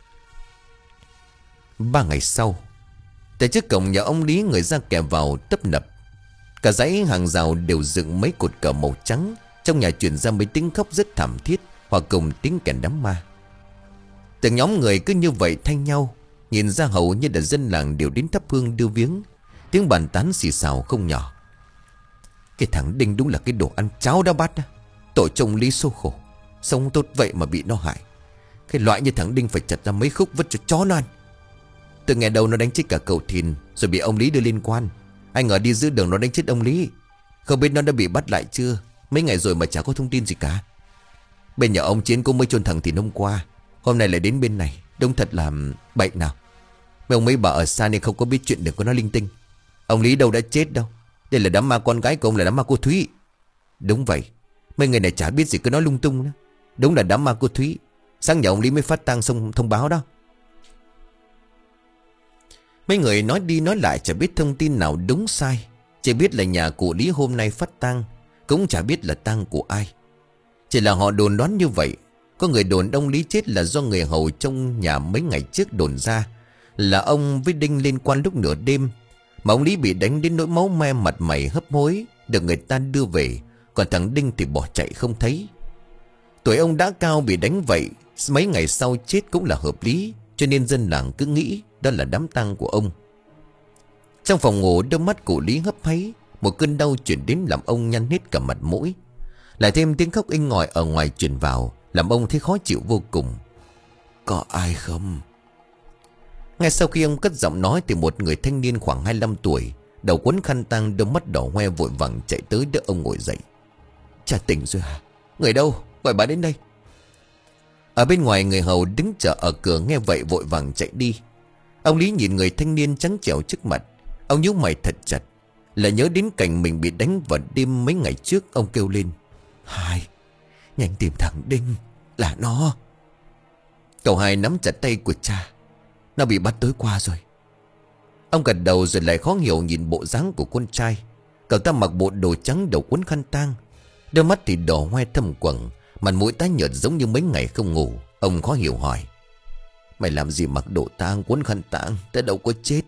Speaker 1: Ba ngày sau, tại trước cổng nhà ông Lý, người ra kẻ vào tấp nập. Cả dãy hàng rào đều dựng mấy cột cờ màu trắng. Trong nhà truyền ra mấy tiếng khóc rất thảm thiết, hoặc cùng tiếng kèn đám ma. Từng nhóm người cứ như vậy thay nhau. Nhìn ra hầu như là dân làng đều đến thắp hương đưa viếng. Tiếng bàn tán xì xào không nhỏ. Cái thằng Đinh đúng là cái đồ ăn cháo đá bát. Tội chồng Lý số khổ, sống tốt vậy mà bị nó hại. Cái loại như thằng Đinh phải chặt ra mấy khúc vứt cho chó nó ăn. Từ ngày đầu nó đánh chết cả cậu Thìn, rồi bị ông Lý đưa liên quan. Ai ngờ đi giữa đường nó đánh chết ông Lý. Không biết nó đã bị bắt lại chưa. Mấy ngày rồi mà chả có thông tin gì cả. Bên nhà ông Chiến cũng mới chôn thằng Thìn hôm qua, hôm nay lại đến bên này. Đúng thật là bệnh nào. Mấy ông mấy bà ở xa nên không có biết chuyện được của nó linh tinh. Ông Lý đâu đã chết đâu. Đây là đám ma con gái của ông, là đám ma cô Thúy. Đúng vậy, mấy người này chả biết gì cứ nói lung tung đó. Đúng là đám ma cô Thúy. Sáng nhà ông Lý mới phát tang xong thông báo đó. Mấy người nói đi nói lại chả biết thông tin nào đúng sai. Chỉ biết là nhà cụ Lý hôm nay phát tang, cũng chả biết là tang của ai. Chỉ là họ đồn đoán như vậy. Có người đồn ông Lý chết là do người hầu trong nhà mấy ngày trước đồn ra là ông với Đinh liên quan lúc nửa đêm, mà ông Lý bị đánh đến nỗi máu me mặt mày hấp hối, được người ta đưa về. Còn thằng Đinh thì bỏ chạy không thấy. Tuổi ông đã cao bị đánh vậy, mấy ngày sau chết cũng là hợp lý, cho nên dân làng cứ nghĩ đó là đám tang của ông. Trong phòng ngủ, đôi mắt của Lý hấp háy. Một cơn đau chuyển đến làm ông nhăn hết cả mặt mũi. Lại thêm tiếng khóc inh ỏi ở ngoài truyền vào, làm ông thấy khó chịu vô cùng. Có ai không? Ngay sau khi ông cất giọng nói thì một người thanh niên khoảng hai mươi lăm tuổi, đầu quấn khăn tang, đôi mắt đỏ hoe, vội vàng chạy tới đỡ ông ngồi dậy. Cha tỉnh rồi hả? Người đâu? Gọi bà đến đây. Ở bên ngoài, người hầu đứng chờ ở cửa nghe vậy vội vàng chạy đi. Ông Lý nhìn người thanh niên trắng trẻo trước mặt. Ông nhíu mày thật chặt, là nhớ đến cảnh mình bị đánh vào đêm mấy ngày trước. Ông kêu lên: Hai, nhanh tìm thằng Đinh, là nó. Cậu Hai nắm chặt tay của cha. Nó bị bắt tối qua rồi. Ông gật đầu rồi lại khó hiểu nhìn bộ dáng của con trai. Cậu ta mặc bộ đồ trắng, đầu quấn khăn tang, đôi mắt thì đỏ hoe thâm quầng, mặt mũi tái nhợt giống như mấy ngày không ngủ. Ông khó hiểu hỏi: Mày làm gì mặc đồ tang quấn khăn tang? Tao đâu có chết.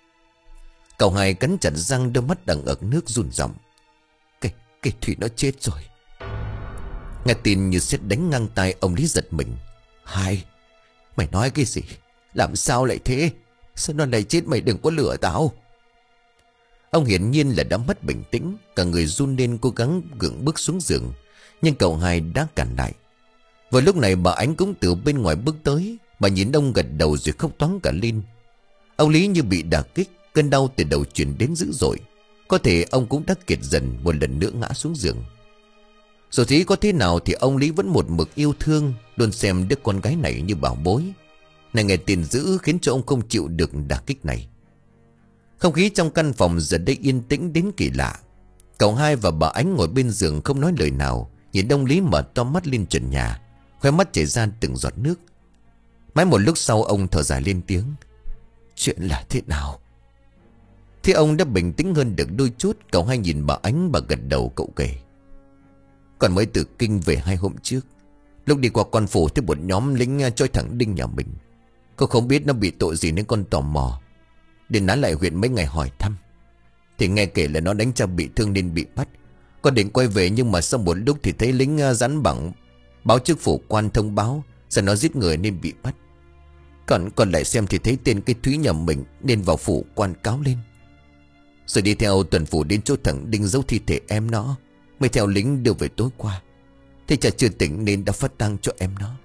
Speaker 1: Cậu Hai cắn chặt răng, đôi mắt đằng ực nước run rẩy. Cái, cái Thủy nó chết rồi. Nghe tin như sét đánh ngang tai, ông Lý giật mình. Hai, mày nói cái gì? Làm sao lại thế? Sao nó lại chết? Mày đừng có lừa tao. Ông hiển nhiên là đã mất bình tĩnh, cả người run lên cố gắng gượng bước xuống giường. Nhưng cậu Hai đã cản lại. Vào lúc này bà Ánh cũng từ bên ngoài bước tới. Bà nhìn ông gật đầu rồi khóc toáng cả lên. Ông Lý như bị đả kích, cơn đau từ đầu truyền đến dữ dội. Có thể ông cũng đã kiệt dần, một lần nữa ngã xuống giường. Dù thế có thế nào thì ông Lý vẫn một mực yêu thương, luôn xem đứa con gái này như bảo bối. Này nghe tin dữ khiến cho ông không chịu được đả kích này. Không khí trong căn phòng giờ đây yên tĩnh đến kỳ lạ. Cậu Hai và bà Ánh ngồi bên giường không nói lời nào, nhìn ông Lý mở to mắt lên trần nhà, khóe mắt chảy ra từng giọt nước. Mãi một lúc sau ông thở dài lên tiếng: Chuyện là thế nào? Thế ông đã bình tĩnh hơn được đôi chút. Cậu Hai nhìn bà Ánh, bà gật đầu. Cậu kể: Còn mới từ kinh về hai hôm trước, lúc đi qua con phủ thấy một nhóm lính trói thằng Đinh nhà mình. Cô không biết nó bị tội gì nên con tò mò đến nán lại huyện mấy ngày hỏi thăm. Thì nghe kể là nó đánh cha bị thương nên bị bắt. Con định quay về, nhưng mà sau một lúc thì thấy lính dán bảng báo trước phủ quan thông báo rằng nó giết người nên bị bắt. Còn còn lại xem thì thấy tên cái Thúy nhà mình nên vào phủ quan cáo lên. Rồi đi theo tuần phủ đến chỗ thằng Đinh giấu thi thể em nó, mới theo lính đưa về tối qua. Thế cha chưa tỉnh nên đã phát tang cho em nó.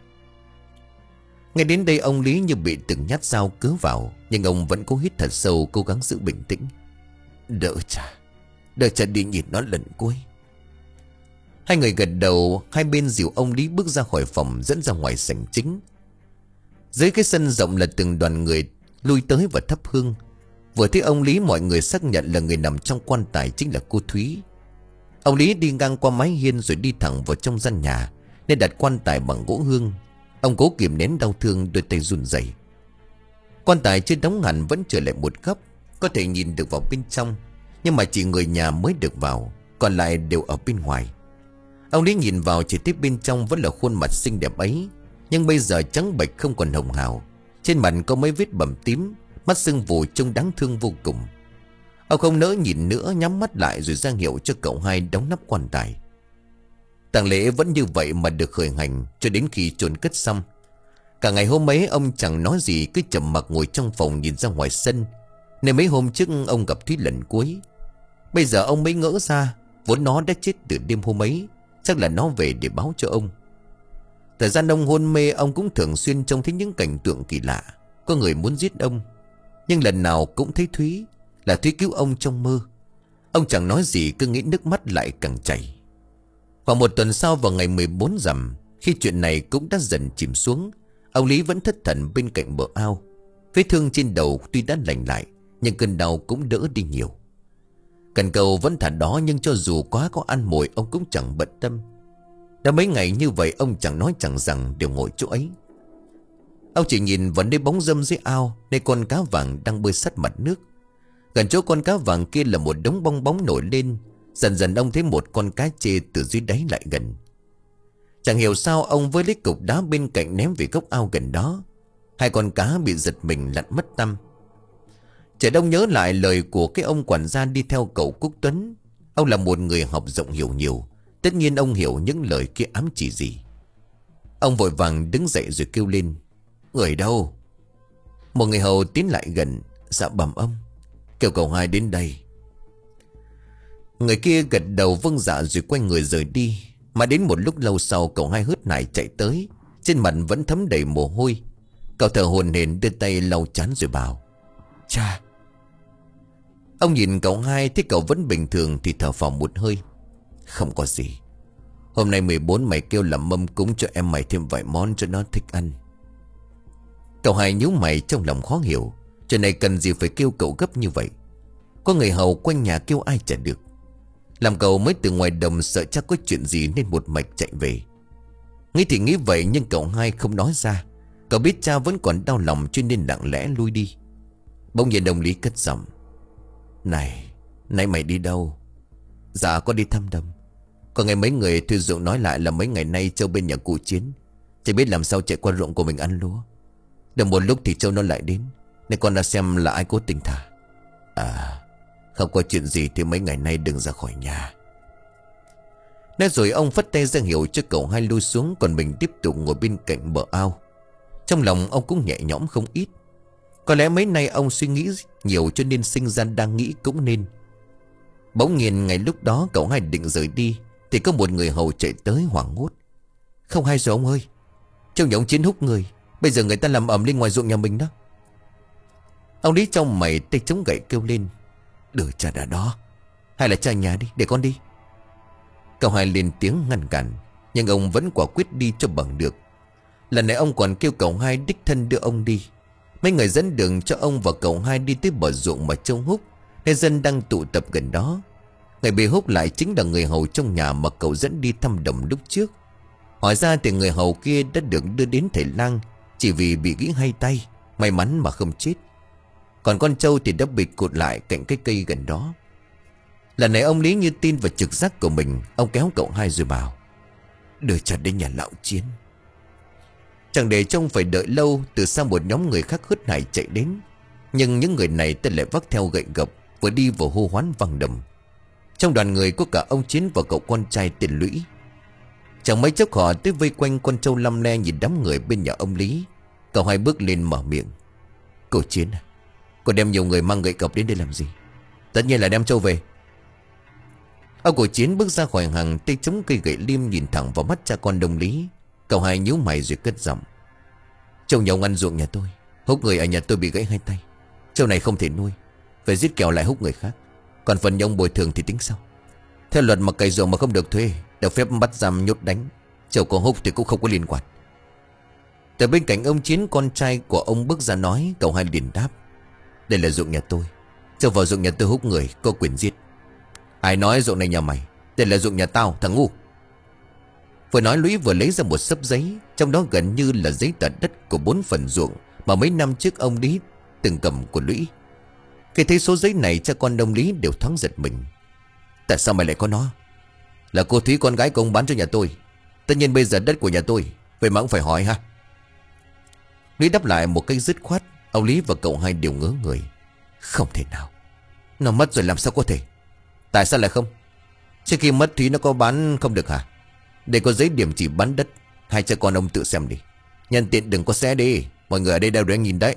Speaker 1: Ngay đến đây ông Lý như bị từng nhát dao cứa vào, nhưng ông vẫn cố hít thật sâu, cố gắng giữ bình tĩnh. Đợi cha, đợi cha đi nhìn nó lần cuối. Hai người gật đầu, hai bên dìu ông Lý bước ra khỏi phòng, dẫn ra ngoài sảnh chính. Dưới cái sân rộng là từng đoàn người lui tới và thắp hương. Vừa thấy ông Lý, mọi người xác nhận là người nằm trong quan tài chính là cô Thúy. Ông Lý đi ngang qua mái hiên rồi đi thẳng vào trong gian nhà, nên đặt quan tài bằng gỗ hương. Ông cố kìm nén đau thương, đôi tay run rẩy. Quan tài chưa đóng hẳn vẫn trở lại một góc, có thể nhìn được vào bên trong, nhưng mà chỉ người nhà mới được vào, còn lại đều ở bên ngoài. Ông Lý nhìn vào chỉ thấy bên trong vẫn là khuôn mặt xinh đẹp ấy, nhưng bây giờ trắng bệch không còn hồng hào. Trên mặt có mấy vết bầm tím, mắt sưng vù trông đáng thương vô cùng. Ông không nỡ nhìn nữa, nhắm mắt lại rồi ra hiệu cho cậu Hai đóng nắp quan tài. Tang lễ vẫn như vậy mà được khởi hành cho đến khi chôn cất xong. Cả ngày hôm ấy ông chẳng nói gì, cứ trầm mặc ngồi trong phòng nhìn ra ngoài sân, nên mấy hôm trước ông gặp Thúy lần cuối. Bây giờ ông mới ngỡ ra, vốn nó đã chết từ đêm hôm ấy, chắc là nó về để báo cho ông. Thời gian ông hôn mê, ông cũng thường xuyên trông thấy những cảnh tượng kỳ lạ. Có người muốn giết ông, nhưng lần nào cũng thấy Thúy, là Thúy cứu ông trong mơ. Ông chẳng nói gì, cứ nghĩ nước mắt lại càng chảy. Khoảng một tuần sau, vào ngày mười bốn rằm, khi chuyện này cũng đã dần chìm xuống, ông Lý vẫn thất thần bên cạnh bờ ao. Vết thương trên đầu tuy đã lành lại, nhưng cơn đau cũng đỡ đi nhiều. Cần cầu vẫn thả đó, nhưng cho dù quá có ăn mồi, ông cũng chẳng bận tâm. Đã mấy ngày như vậy, ông chẳng nói chẳng rằng đều ngồi chỗ ấy. Ông chỉ nhìn vào nơi bóng râm dưới ao, nơi con cá vàng đang bơi sát mặt nước. Gần chỗ con cá vàng kia là một đống bong bóng nổi lên. Dần dần ông thấy một con cá chê từ dưới đáy lại gần. Chẳng hiểu sao ông với lấy cục đá bên cạnh ném về gốc ao gần đó. Hai con cá bị giật mình lặn mất tăm. Trẻ Đông nhớ lại lời của cái ông quản gia đi theo cậu Quốc Tuấn. Ông là một người học rộng hiểu nhiều. Tất nhiên ông hiểu những lời kia ám chỉ gì. Ông vội vàng đứng dậy rồi kêu lên: Người đâu? Một người hầu tiến lại gần. Dạ bẩm ông, kêu cậu hai đến đây. Người kia gật đầu vâng dạ rồi quay người rời đi. Mà đến một lúc lâu sau, cậu hai hớt hải chạy tới. Trên mặt vẫn thấm đầy mồ hôi. Cậu thở hổn hển đưa tay lau trán rồi bảo: Cha. Ông nhìn cậu hai thấy cậu vẫn bình thường thì thở phào một hơi. Không có gì. Hôm nay mười bốn mày kêu làm mâm cúng cho em mày thêm vài món cho nó thích ăn. Cậu hai nhíu mày trong lòng khó hiểu. Chuyện này cần gì phải kêu cậu gấp như vậy? Có người hầu quanh nhà kêu ai chả được. Làm cậu mới từ ngoài đồng sợ chắc có chuyện gì nên một mạch chạy về. Nghĩ thì nghĩ vậy nhưng cậu hai không nói ra. Cậu biết cha vẫn còn đau lòng cho nên lặng lẽ lui đi. Bỗng nhiên đồng lý cất giọng: Này, nay mày đi đâu? Dạ có đi thăm đồng. Có nghe mấy người thư dụng nói lại là mấy ngày nay Châu bên nhà cụ Chiến, chẳng biết làm sao chạy qua ruộng của mình ăn lúa. Được một lúc thì Châu nó lại đến, nên con ra xem là ai cố tình thả. À, không có chuyện gì thì mấy ngày nay đừng ra khỏi nhà. Nói rồi ông phất tay ra hiệu cho cậu hai lui xuống. Còn mình tiếp tục ngồi bên cạnh bờ ao. Trong lòng ông cũng nhẹ nhõm không ít. Có lẽ mấy nay ông suy nghĩ nhiều cho nên sinh ra đang nghĩ cũng nên. Bỗng nhiên ngày lúc đó cậu hai định rời đi thì có một người hầu chạy tới hoảng hốt: Không hay rồi ông ơi, trong nhà ông Chiến húc người. Bây giờ người ta làm ầm lên ngoài ruộng nhà mình đó. Ông Lý trong mày tay chống gậy kêu lên: Đưa cha đã đó, hay là cha nhà đi để con đi. Cậu hai lên tiếng ngăn cản, nhưng ông vẫn quả quyết đi cho bằng được. Lần này ông còn kêu cậu hai đích thân đưa ông đi. Mấy người dẫn đường cho ông và cậu hai đi tới bờ ruộng mà trông húc, nên dân đang tụ tập gần đó. Người bị húc lại chính là người hầu trong nhà mà cậu dẫn đi thăm đồng lúc trước. Hỏi ra thì người hầu kia đã được đưa đến thầy lang chỉ vì bị gãy hai tay, may mắn mà không chết. Còn con trâu thì đã bị cụt lại cạnh cái cây gần đó. Lần này ông Lý như tin vào trực giác của mình. Ông kéo cậu hai rồi bảo: Đưa chặt đến nhà lão Chiến. Chẳng để trông phải đợi lâu, từ xa một nhóm người khác hớt hải chạy đến. Nhưng những người này tên lại vác theo gậy gộc, vừa đi vừa hô hoán vang đầm. Trong đoàn người có cả ông Chiến và cậu con trai Tiền Lũy. Chẳng mấy chốc họ tới vây quanh con trâu lăm le nhìn đám người bên nhà ông Lý. Cậu hai bước lên mở miệng: Cậu Chiến à, cô đem nhiều người mang gậy gộc đến đây làm gì? Tất nhiên là đem trâu về. Ông của Chiến bước ra khỏi hàng, tay chống cây gậy liêm nhìn thẳng vào mắt cha con Đông Lý. Cậu hai nhíu mày rồi cất giọng: Trâu nhà ông ăn ruộng nhà tôi, húc người ở nhà tôi bị gãy hai tay. Trâu này không thể nuôi, phải giết kẻo lại húc người khác. Còn phần nhà ông bồi thường thì tính sau. Theo luật mà cày ruộng mà không được thuê, được phép bắt giam nhốt đánh. Trâu của húc thì cũng không có liên quan. Từ bên cạnh ông Chiến, con trai của ông bước ra nói. Cậu hai liền đáp: Đây là ruộng nhà tôi, trâu vào ruộng nhà tôi húc người có quyền giết. Ai nói ruộng này nhà mày? Đây là ruộng nhà tao, thằng ngu. Vừa nói Lũy vừa lấy ra một xấp giấy, trong đó gần như là giấy tờ đất của bốn phần ruộng mà mấy năm trước ông Lý từng cầm của Lũy. Khi thấy số giấy này, cha con ông Lý đều thoáng giật mình. Tại sao mày lại có nó? Là cô Thúy con gái của ông bán cho nhà tôi. Tất nhiên bây giờ đất của nhà tôi, vậy mà cũng phải hỏi ha. Lũy đáp lại một cách dứt khoát. Ông Lý và cậu hai đều ngớ người. Không thể nào, nó mất rồi làm sao có thể? Tại sao lại không? Trước khi mất Thúy nó có bán không được hả? Để có giấy điểm chỉ bán đất. Hai cha con ông tự xem đi. Nhân tiện đừng có xé đi, mọi người ở đây đều đang nhìn đấy.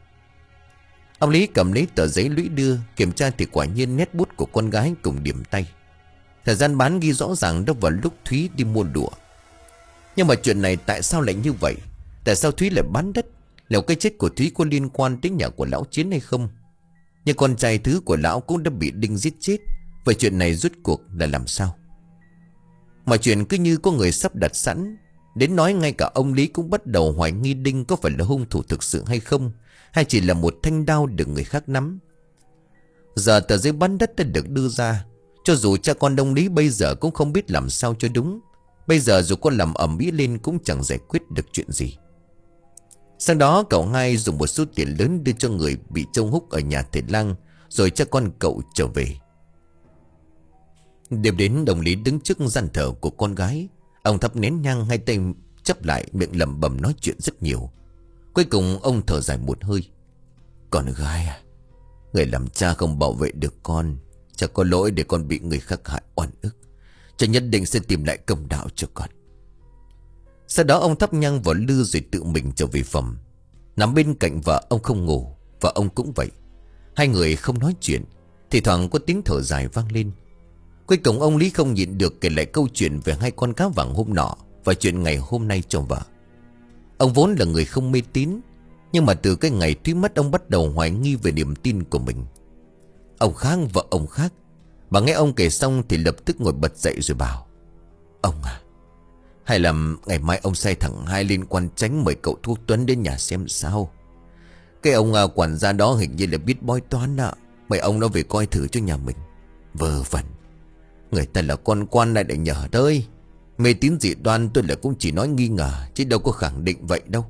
Speaker 1: Ông Lý cầm lấy tờ giấy Lũy đưa, kiểm tra thì quả nhiên nét bút của con gái cùng điểm tay. Thời gian bán ghi rõ ràng đó vào lúc Thúy đi mua đũa. Nhưng mà chuyện này tại sao lại như vậy? Tại sao Thúy lại bán đất? Liệu cái chết của Thúy có liên quan đến nhà của lão Chiến hay không? Nhưng con trai thứ của lão cũng đã bị Đinh giết chết. Vậy chuyện này rốt cuộc là làm sao? Mọi chuyện cứ như có người sắp đặt sẵn. Đến nói ngay cả ông Lý cũng bắt đầu hoài nghi Đinh có phải là hung thủ thực sự hay không, hay chỉ là một thanh đao được người khác nắm. Giờ tờ giấy bán đất đã được đưa ra. Cho dù cha con ông Lý bây giờ cũng không biết làm sao cho đúng. Bây giờ dù có làm ầm ĩ lên cũng chẳng giải quyết được chuyện gì. Sau đó cậu hai dùng một số tiền lớn đưa cho người bị trông húc ở nhà thầy lang, rồi cha con cậu trở về. Đêm đến, đồng Lý đứng trước gian thờ của con gái. Ông thắp nén nhang, hai tay chắp lại, miệng lẩm bẩm nói chuyện rất nhiều. Cuối cùng ông thở dài một hơi. Con gái à, người làm cha không bảo vệ được con, cha có lỗi để con bị người khác hại oan ức. Cha nhất định sẽ tìm lại công đạo cho con. Sau đó ông thắp nhang vào lư rồi tự mình trở về phòng. Nằm bên cạnh vợ, ông không ngủ, và ông cũng vậy. Hai người không nói chuyện, thì thoảng có tiếng thở dài vang lên. Cuối cùng ông Lý không nhịn được kể lại câu chuyện về hai con cá vàng hôm nọ và chuyện ngày hôm nay cho vợ. Ông vốn là người không mê tín, nhưng mà từ cái ngày Thúy mất, ông bắt đầu hoài nghi về niềm tin của mình. Ông khác, vợ ông khác. Bà nghe ông kể xong thì lập tức ngồi bật dậy rồi bảo: Ông à, hay là ngày mai ông sai thằng Hai lên Quan Chánh mời cậu Thuốc Tuấn đến nhà xem sao. Cái ông à, quản gia đó hình như là biết bói toán ạ. Mời ông nó về coi thử cho nhà mình. Vơ vẩn, người ta là con quan lại để nhờ tới. Mê tín dị đoan tôi là cũng chỉ nói nghi ngờ, chứ đâu có khẳng định vậy đâu.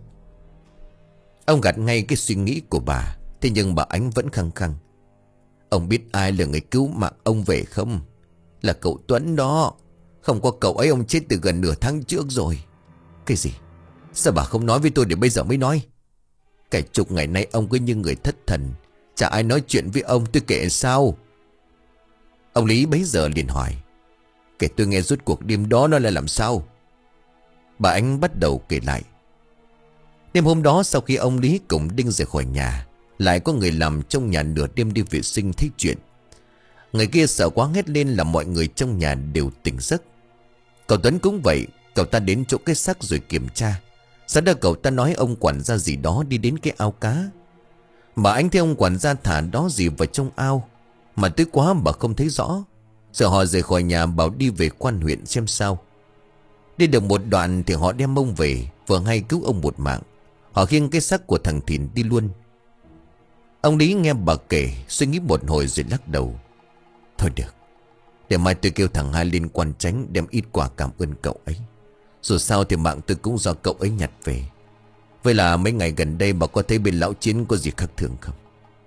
Speaker 1: Ông gạt ngay cái suy nghĩ của bà. Thế nhưng bà Ánh vẫn khăng khăng: Ông biết ai là người cứu mạng ông về không? Là cậu Tuấn đó. Không có cậu ấy ông chết từ gần nửa tháng trước rồi. Cái gì? Sao bà không nói với tôi để bây giờ mới nói? Cả chục ngày nay ông cứ như người thất thần, chả ai nói chuyện với ông, tôi kể sao? Ông Lý bấy giờ liền hỏi: Kể tôi nghe rốt cuộc đêm đó nó là làm sao? Bà Ánh bắt đầu kể lại. Đêm hôm đó sau khi ông Lý cùng Đinh rời khỏi nhà, lại có người làm trong nhà nửa đêm đi vệ sinh thấy chuyện. Người kia sợ quá hét lên làm mọi người trong nhà đều tỉnh giấc. Cậu Tuấn cũng vậy. Cậu ta đến chỗ cái xác rồi kiểm tra. Sau đó cậu ta nói ông quản gia gì đó đi đến cái ao cá. Bà Ánh thấy ông quản gia thả đó gì vào trong ao, mà tối quá bà không thấy rõ. Sợ họ rời khỏi nhà bảo đi về quan huyện xem sao. Đi được một đoạn thì họ đem ông về, vừa hay cứu ông một mạng. Họ khiêng cái xác của thằng Thìn đi luôn. Ông Lý nghe bà kể, suy nghĩ một hồi rồi lắc đầu: Thôi được, để mai tôi kêu thằng Hai lên Quan Chánh đem ít quà cảm ơn cậu ấy. Dù sao thì mạng tôi cũng do cậu ấy nhặt về. Vậy là mấy ngày gần đây bà có thấy bên lão Chiến có gì khác thường không?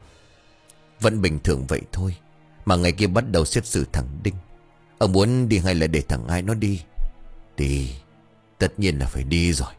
Speaker 1: Vẫn bình thường vậy thôi. Mà ngày kia bắt đầu xét xử thằng Đinh. Ông muốn đi hay là để thằng Hai nó đi? Đi, tất nhiên là phải đi rồi.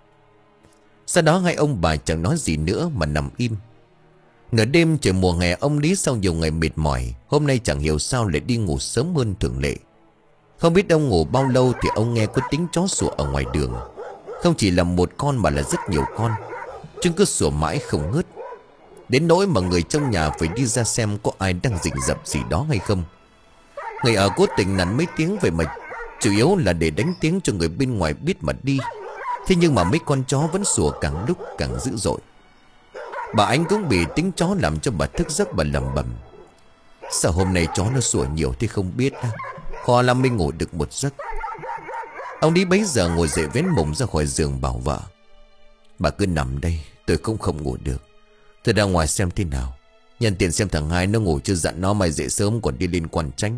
Speaker 1: Sau đó hai ông bà chẳng nói gì nữa mà nằm im. Nửa đêm trời mùa hè, ông Lý sau nhiều ngày mệt mỏi, hôm nay chẳng hiểu sao lại đi ngủ sớm hơn thường lệ. Không biết ông ngủ bao lâu thì ông nghe có tiếng chó sủa ở ngoài đường. Không chỉ là một con mà là rất nhiều con. Chúng cứ sủa mãi không ngớt, đến nỗi mà người trong nhà phải đi ra xem có ai đang rình rập gì đó hay không. Người ở cố tình nắn mấy tiếng về mà chủ yếu là để đánh tiếng cho người bên ngoài biết mà đi. Thế nhưng mà mấy con chó vẫn sủa càng lúc càng dữ dội. Bà Ánh cũng bị tiếng chó làm cho bà thức giấc, bà lẩm bẩm: Sao hôm nay chó nó sủa nhiều thì không biết á. Khó lắm mới ngủ được một giấc. Ông đi bấy giờ ngồi dậy vén mùng ra khỏi giường bảo vợ: Bà cứ nằm đây, tôi cũng không ngủ được. Tôi ra ngoài xem thế nào, nhân tiện xem thằng Hai nó ngủ chưa, dặn nó mai dậy sớm còn đi lên Quan Chánh.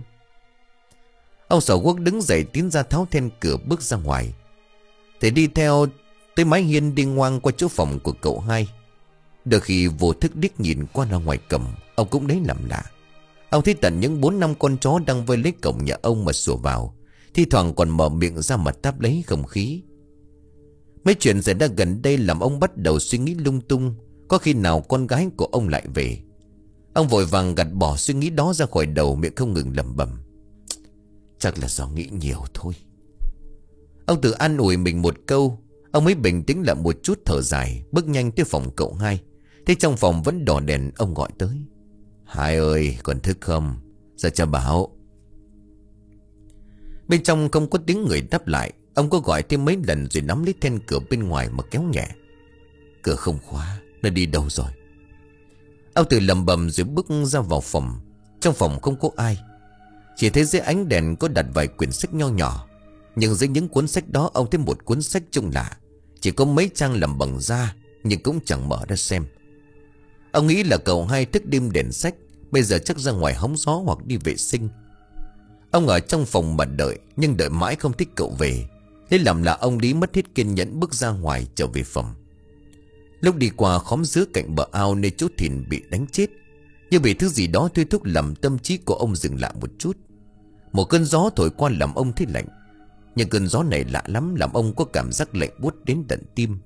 Speaker 1: Ông Sở Quốc đứng dậy tiến ra tháo then cửa bước ra ngoài. Thì đi theo tới mái hiên, đi ngoang qua chỗ phòng của cậu Hai. Đôi khi vô thức điếc nhìn qua ra ngoài cổng, ông cũng đấy làm lạ. Ông thấy tận những bốn năm con chó đang vây lấy cổng nhà ông mà sủa vào, thi thoảng còn mở miệng ra mà táp lấy không khí. Mấy chuyện xảy ra gần đây làm ông bắt đầu suy nghĩ lung tung. Có khi nào con gái của ông lại về? Ông vội vàng gạt bỏ suy nghĩ đó ra khỏi đầu, miệng không ngừng lẩm bẩm: Chắc là do nghĩ nhiều thôi. Ông tự an ủi mình một câu. Ông mới bình tĩnh lại một chút, thở dài, bước nhanh tới phòng cậu Hai. Thế trong phòng vẫn đỏ đèn, ông gọi tới: Hai ơi, còn thức không? Ra cho bảo. Bên trong không có tiếng người đáp lại. Ông có gọi thêm mấy lần rồi nắm lấy then cửa bên ngoài mà kéo nhẹ. Cửa không khóa, nó đi đâu rồi? Ông tự lầm bầm rồi bước ra vào phòng. Trong phòng không có ai, chỉ thấy dưới ánh đèn có đặt vài quyển sách nho nhỏ. Nhưng dưới những cuốn sách đó ông thấy một cuốn sách trông lạ, chỉ có mấy trang làm bằng da, nhưng cũng chẳng mở ra xem. Ông nghĩ là cậu Hai thức đêm đèn sách, bây giờ chắc ra ngoài hóng gió hoặc đi vệ sinh. Ông ở trong phòng mà đợi, nhưng đợi mãi không thích cậu về. Thế làm là ông Lý mất hết kiên nhẫn, bước ra ngoài trở về phòng. Lúc đi qua khóm dứa cạnh bờ ao nơi chú Thìn bị đánh chết, như bị thứ gì đó thôi thúc làm tâm trí của ông dừng lại một chút. Một cơn gió thổi qua làm ông thấy lạnh. Nhưng cơn gió này lạ lắm, làm ông có cảm giác lạnh buốt đến tận tim.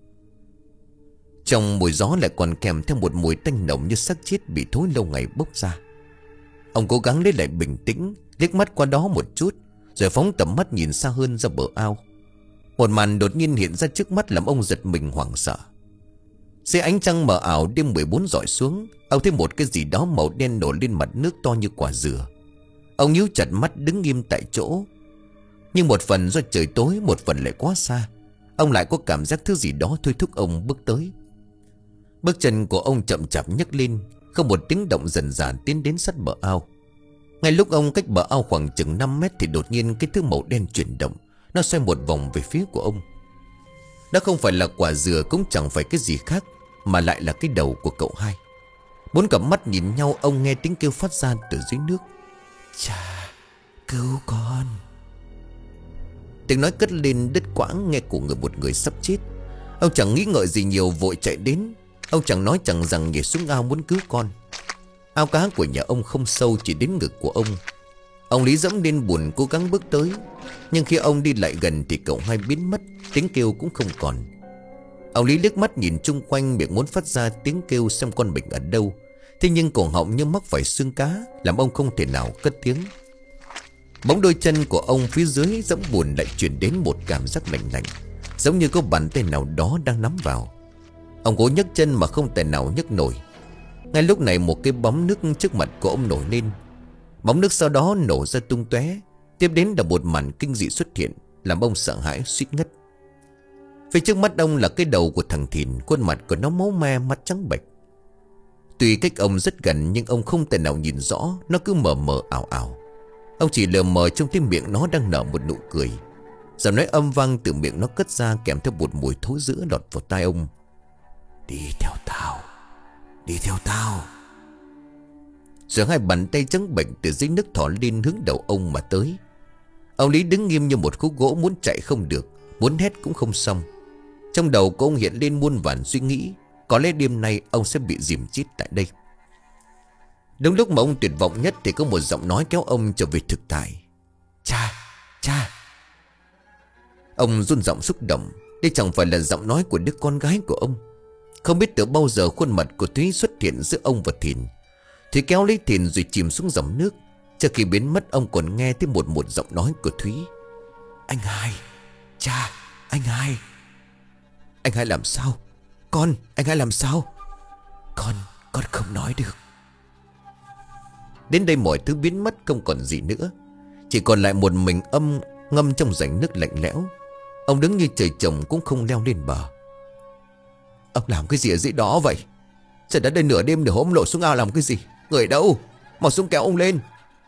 Speaker 1: Trong mùi gió lại còn kèm theo một mùi tanh nồng như xác chết bị thối lâu ngày bốc ra. Ông cố gắng lấy lại bình tĩnh, liếc mắt qua đó một chút, rồi phóng tầm mắt nhìn xa hơn ra bờ ao. Một màn đột nhiên hiện ra trước mắt làm ông giật mình hoảng sợ. Dưới ánh trăng mờ ảo đêm mười bốn rọi xuống, ông thấy một cái gì đó màu đen nổi lên mặt nước to như quả dừa. Ông nhíu chặt mắt đứng nghiêm tại chỗ. Nhưng một phần do trời tối, một phần lại quá xa, ông lại có cảm giác thứ gì đó thôi thúc ông bước tới. Bước chân của ông chậm chạp nhấc lên, không một tiếng động dần dần tiến đến sát bờ ao. Ngay lúc ông cách bờ ao khoảng chừng năm mét thì đột nhiên cái thứ màu đen chuyển động. Nó xoay một vòng về phía của ông. Đó không phải là quả dừa, cũng chẳng phải cái gì khác, mà lại là cái đầu của cậu hai. Bốn cặp mắt nhìn nhau, ông nghe tiếng kêu phát ra từ dưới nước. Cha, cứu con. Tiếng nói cất lên đứt quãng nghe của người một người sắp chết. Ông chẳng nghĩ ngợi gì nhiều, vội chạy đến. Ông chẳng nói chẳng rằng nhảy xuống ao muốn cứu con. Ao cá của nhà ông không sâu, chỉ đến ngực của ông. Ông Lý dẫm lên bùn cố gắng bước tới. Nhưng khi ông đi lại gần thì cậu hai biến mất, tiếng kêu cũng không còn. Ông Lý liếc mắt nhìn chung quanh, miệng muốn phát ra tiếng kêu xem con mình ở đâu. Thế nhưng cổ họng như mắc phải xương cá, làm ông không thể nào cất tiếng. Bóng đôi chân của ông phía dưới dẫm bùn lại truyền đến một cảm giác lạnh lạnh, giống như có bàn tay nào đó đang nắm vào. Ông cố nhấc chân mà không thể nào nhấc nổi. Ngay lúc này một cái bóng nước trước mặt của ông nổi lên. Bóng nước sau đó nổ ra tung tóe. Tiếp đến là một màn kinh dị xuất hiện, làm ông sợ hãi suýt ngất. Phía trước mắt ông là cái đầu của thằng Thìn, khuôn mặt của nó máu me, mắt trắng bệch. Tuy cách ông rất gần nhưng ông không thể nào nhìn rõ, nó cứ mờ mờ ảo ảo. Ông chỉ lờ mờ trông thấy miệng nó đang nở một nụ cười. Giọng nói âm vang từ miệng nó cất ra, kèm theo một mùi thối rữa lọt vào tai ông. Đi theo tao, đi theo tao. Rồi hai bàn tay trắng bệch từ dưới nước thỏ lên hướng đầu ông mà tới. Ông Lý đứng nghiêm như một khúc gỗ, muốn chạy không được, muốn hét cũng không xong. Trong đầu của ông hiện lên muôn vàn suy nghĩ. Có lẽ đêm nay ông sẽ bị dìm chết tại đây. Đúng lúc mà ông tuyệt vọng nhất thì có một giọng nói kéo ông trở về thực tại. Cha, cha. Ông run giọng xúc động. Đây chẳng phải là giọng nói của đứa con gái của ông. Không biết từ bao giờ khuôn mặt của Thúy xuất hiện giữa ông và Thìn. Thúy kéo lấy Thìn rồi chìm xuống dòng nước. Trước khi biến mất, ông còn nghe thấy một một giọng nói của Thúy. Anh hai, cha, anh hai. Anh hai làm sao? Con, anh hai làm sao? Con, con không nói được. Đến đây mọi thứ biến mất, không còn gì nữa. Chỉ còn lại một mình âm ngâm trong rãnh nước lạnh lẽo. Ông đứng như trời trồng cũng không leo lên bờ. Ông làm cái gì ở dưới đó vậy? Trời đã đây nửa đêm nửa hôm lộ xuống ao làm cái gì? Người đâu? Mau xuống kéo ông lên.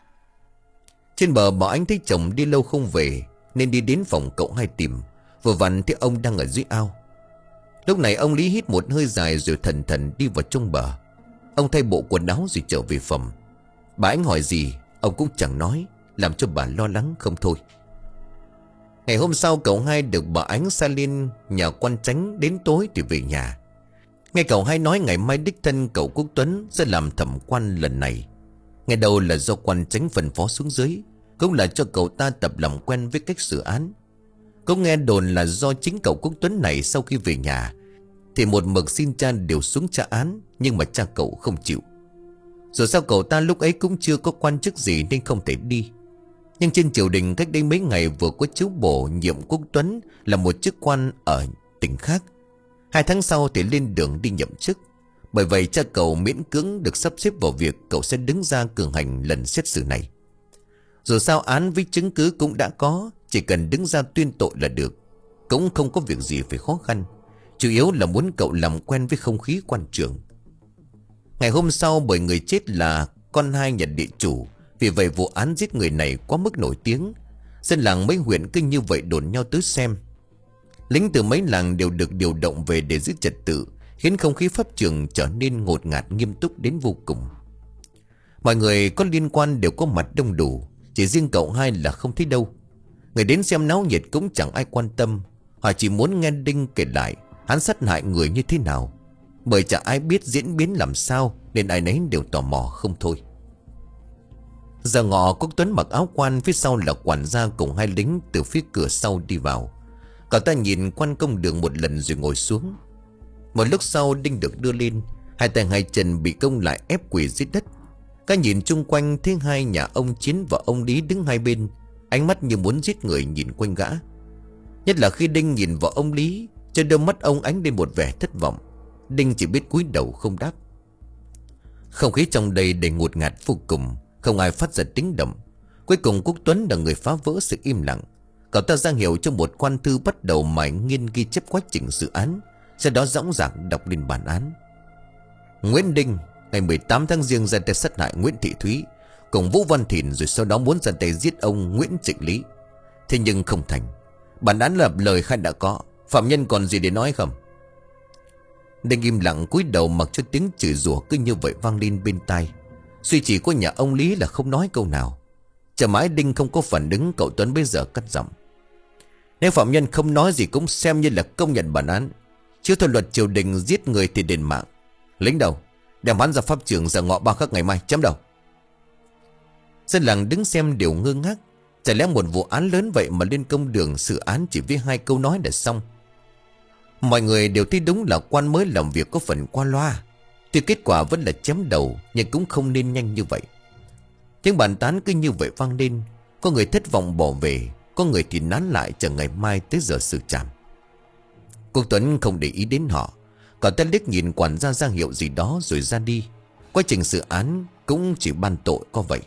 Speaker 1: Trên bờ bà Ánh thấy chồng đi lâu không về, nên đi đến phòng cậu hai tìm. Vừa vặn thấy ông đang ở dưới ao. Lúc này ông Lý hít một hơi dài rồi thần thần đi vào trong bờ. Ông thay bộ quần áo rồi trở về phòng. Bà Ánh hỏi gì ông cũng chẳng nói, làm cho bà lo lắng không thôi. Ngày hôm sau cậu hai được bà Ánh sai lên nhà quan chánh, đến tối thì về nhà. Nghe cậu hai nói ngày mai đích thân cậu Quốc Tuấn sẽ làm thẩm quan lần này. Ngày đầu là do quan chánh phân phó xuống dưới, cũng là cho cậu ta tập làm quen với cách xử án. Cũng nghe đồn là do chính cậu Quốc Tuấn này sau khi về nhà thì một mực xin cha điều xuống tra án, nhưng mà cha cậu không chịu. Rồi sao cậu ta lúc ấy cũng chưa có quan chức gì nên không thể đi. Nhưng trên triều đình cách đây mấy ngày vừa có chiếu bổ nhiệm Quốc Tuấn là một chức quan ở tỉnh khác. Hai tháng sau thì lên đường đi nhậm chức. Bởi vậy cha cậu miễn cưỡng được sắp xếp vào việc cậu sẽ đứng ra cường hành lần xét xử này. Dù sao án với chứng cứ cũng đã có, chỉ cần đứng ra tuyên tội là được. Cũng không có việc gì phải khó khăn. Chủ yếu là muốn cậu làm quen với không khí quan trường. Ngày hôm sau, bởi người chết là con hai nhà địa chủ, vì vậy vụ án giết người này quá mức nổi tiếng. Dân làng mấy huyện cứ như vậy đồn nhau tới xem. Lính từ mấy làng đều được điều động về để giữ trật tự, khiến không khí pháp trường trở nên ngột ngạt nghiêm túc đến vô cùng. Mọi người có liên quan đều có mặt đông đủ, chỉ riêng cậu hai là không thấy đâu. Người đến xem náo nhiệt cũng chẳng ai quan tâm. Họ chỉ muốn nghe Đinh kể lại hắn sát hại người như thế nào. Bởi chẳng ai biết diễn biến làm sao, nên ai nấy đều tò mò không thôi. Giờ ngọ Quốc Tuấn mặc áo quan, phía sau là quản gia cùng hai lính từ phía cửa sau đi vào. Cậu ta nhìn quan công đường một lần rồi ngồi xuống. Một lúc sau đinh được đưa lên, hai tay hai chân bị công lại ép quỳ dưới đất. Các nhìn chung quanh thấy hai nhà ông Chiến và ông Lý đứng hai bên, ánh mắt như muốn giết người nhìn quanh gã. Nhất là khi Đinh nhìn vào ông Lý, trên đôi mắt ông ánh lên một vẻ thất vọng. Đinh chỉ biết cúi đầu không đáp. Không khí trong đây đầy ngột ngạt vô cùng, không ai phát ra tiếng động. Cuối cùng Quốc Tuấn là người phá vỡ sự im lặng. Cậu ta ra hiệu cho một quan thư bắt đầu mải nghiên ghi chép quá trình dự án, sau đó dõng dạc đọc lên bản án. Nguyễn Đinh ngày mười tám tháng Giêng ra tay sát hại Nguyễn Thị Thúy cùng Vũ Văn Thìn, rồi sau đó muốn ra tay giết ông Nguyễn Trịnh Lý. Thế nhưng không thành. Bản án là lời khai đã có, phạm nhân còn gì để nói không? Đinh im lặng cúi đầu mặc cho tiếng chửi rủa cứ như vậy vang lên bên tai. Duy chỉ có nhà ông Lý là không nói câu nào. Chờ mãi Đinh không có phản ứng, cậu Tuấn bây giờ cất giọng. Nếu phạm nhân không nói gì cũng xem như là công nhận bản án. Chứ theo luật triều đình giết người thì đền mạng. Lính đầu, đem hắn ra pháp trường giờ ngọ ba khắc ngày mai chấm đầu. Dân làng đứng xem đều ngơ ngác. Chả lẽ một vụ án lớn vậy mà lên công đường xử án chỉ với hai câu nói đã xong? Mọi người đều thấy đúng là quan mới làm việc có phần qua loa. Tuy kết quả vẫn là chém đầu, nhưng cũng không nên nhanh như vậy. Tiếng bàn tán cứ như vậy vang lên. Có người thất vọng bỏ về, có người thì nán lại chờ ngày mai tới giờ xử trảm. Quốc Tuấn không để ý đến họ. Cậu ta liếc nhìn quản gia ra hiệu gì đó rồi ra đi. Quá trình xử án cũng chỉ ban tội có vậy.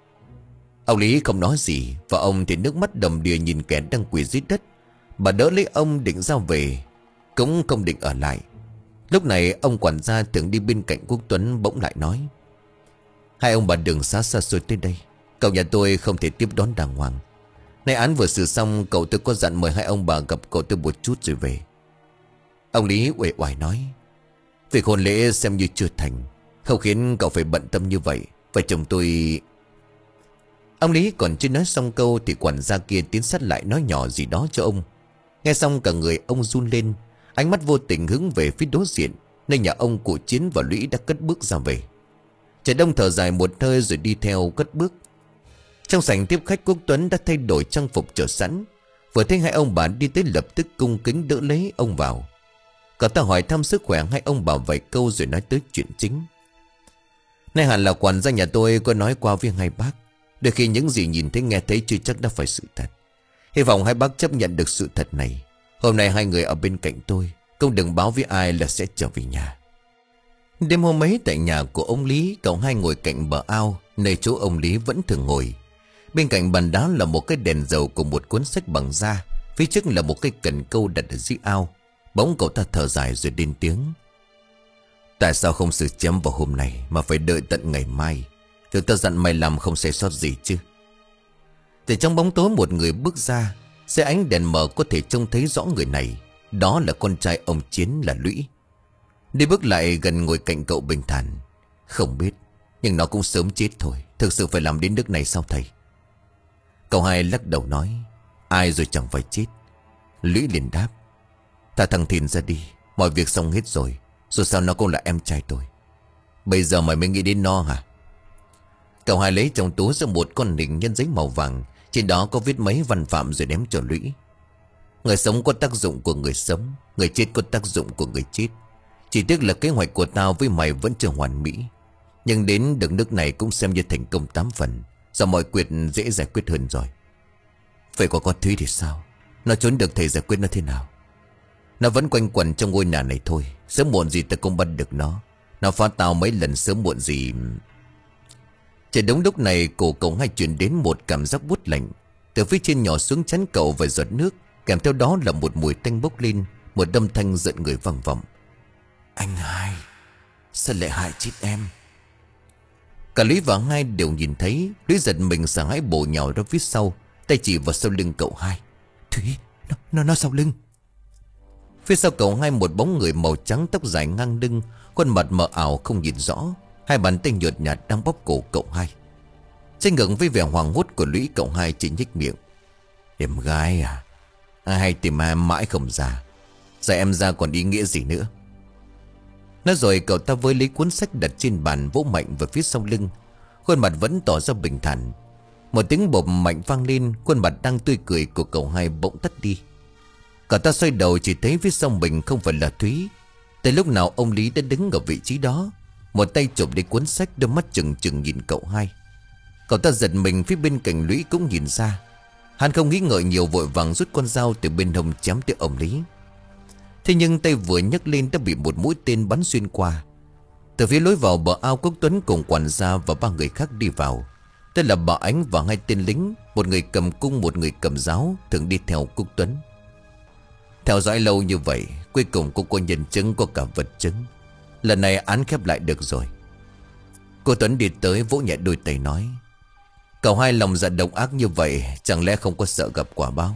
Speaker 1: Ông Lý không nói gì, và ông thì nước mắt đầm đìa nhìn kẻ đang quỳ dưới đất. Bà đỡ lấy ông định ra về, cũng không định ở lại. Lúc này ông quản gia thường đi bên cạnh Quốc Tuấn bỗng lại nói: Hai ông bà đường xa xa xôi tới đây, cậu nhà tôi không thể tiếp đón đàng hoàng. Nay án vừa xử xong, cậu tôi có dặn mời hai ông bà gặp cậu tôi một chút rồi về. Ông Lý uể oải nói: Việc hôn lễ xem như chưa thành, không khiến cậu phải bận tâm như vậy. Vợ chồng tôi... Ông Lý còn chưa nói xong câu thì quản gia kia tiến sát lại nói nhỏ gì đó cho ông. Nghe xong cả người ông run lên, ánh mắt vô tình hướng về phía đối diện, nơi nhà ông cụ Chiến và Lũy đã cất bước ra về. Trẻ Đông thở dài một hơi rồi đi theo cất bước. Trong sảnh tiếp khách, Quốc Tuấn đã thay đổi trang phục chờ sẵn. Vừa thấy hai ông bà đi tới lập tức cung kính đỡ lấy ông vào. Cậu ta hỏi thăm sức khỏe hai ông bà vài câu rồi nói tới chuyện chính. Nay hẳn là quản gia nhà tôi có nói qua với hai bác, đôi khi những gì nhìn thấy nghe thấy chưa chắc đã phải sự thật. Hy vọng hai bác chấp nhận được sự thật này. Hôm nay hai người ở bên cạnh tôi, không đừng báo với ai là sẽ trở về nhà. Đêm hôm ấy tại nhà của ông Lý, cậu hai ngồi cạnh bờ ao, nơi chỗ ông Lý vẫn thường ngồi. Bên cạnh bàn đá là một cái đèn dầu cùng một cuốn sách bằng da. Phía trước là một cái cần câu đặt ở dưới ao. Bỗng cậu ta thở dài rồi lên tiếng: Tại sao không xử chém vào hôm nay mà phải đợi tận ngày mai? Thực ta dặn mày làm không sai sót gì chứ. Từ trong bóng tối một người bước ra. Xe ánh đèn mờ có thể trông thấy rõ người này. Đó là con trai ông Chiến, là Lũy. Đi bước lại gần ngồi cạnh cậu bình thản: Không biết, nhưng nó cũng sớm chết thôi. Thực sự phải làm đến nước này sao thầy? Cậu hai lắc đầu nói: Ai rồi chẳng phải chết. Lũy liền đáp: Thả thằng Thìn ra đi, mọi việc xong hết rồi. Dù sao nó cũng là em trai tôi. Bây giờ mày mới nghĩ đến nó hả? Cậu hai lấy trong túi ra một con hình nhân giấy màu vàng, trên đó có viết mấy văn phạm rồi ném cho Lũy. Người sống có tác dụng của người sống, người chết có tác dụng của người chết. Chỉ tiếc là kế hoạch của tao với mày vẫn chưa hoàn mỹ, nhưng đến được nước này cũng xem như thành công tám phần. Giờ mọi chuyện dễ giải quyết hơn rồi. Vậy có con Thúy thì sao? Nó trốn được thầy giải quyết nó thế nào? Nó vẫn quanh quẩn trong ngôi nhà này thôi. Sớm muộn gì ta cũng bắt được nó. Nó phá tao mấy lần, sớm muộn gì... Trời đống lúc này cổ cậu hai chuyển đến một cảm giác buốt lạnh. Từ phía trên nhỏ xuống chắn cậu vài giọt nước, kèm theo đó là một mùi tanh bốc lên. Một âm thanh giận người vang vọng: Anh hai, sao lại hại chết em? Cả Lý và Hai đều nhìn thấy. Lý giật mình sợ hãi bổ nhào ra phía sau, tay chỉ vào sau lưng cậu hai: Thúy, nó, nó, nó sau lưng. Phía sau cậu hai một bóng người màu trắng, tóc dài ngang lưng, khuôn mặt mờ ảo không nhìn rõ. Hai bàn tay nhợt nhạt đang bóp cổ cậu hai. Tranh ngưỡng với vẻ hoảng hốt của Lũy, cậu hai chỉ nhếch miệng: Em gái à? Ai hay tìm em mãi không ra. Giờ em ra còn ý nghĩa gì nữa? Nói rồi cậu ta với lấy cuốn sách đặt trên bàn, vỗ mạnh vào phía sau lưng. khuôn mặt vẫn tỏ ra bình thản. Một tiếng bộp mạnh vang lên, khuôn mặt đang tươi cười của cậu hai bỗng tắt đi. Cậu ta xoay đầu chỉ thấy phía sau mình không phải là Thúy. Tới lúc nào ông Lý đã đứng ở vị trí đó, một tay chụp lấy cuốn sách, đôi mắt chừng chừng nhìn cậu hai. Cậu ta giật mình, phía bên cạnh Lũy cũng nhìn ra. Hắn không nghĩ ngợi nhiều, vội vàng rút con dao từ bên hông chém tới ông Lý. Thế nhưng tay vừa nhấc lên đã bị một mũi tên bắn xuyên qua. Từ phía lối vào bờ ao, Quốc Tuấn cùng quản gia và ba người khác đi vào. Tên là bà Ánh và hai tên lính, một người cầm cung, một người cầm giáo, thường đi theo Quốc Tuấn. Theo dõi lâu như vậy, cuối cùng cũng có nhân chứng, có cả vật chứng. Lần này án khép lại được rồi. Cô Tuấn đi tới vỗ nhẹ đôi tay nói: cậu hai lòng dạ độc ác như vậy, chẳng lẽ không có sợ gặp quả báo?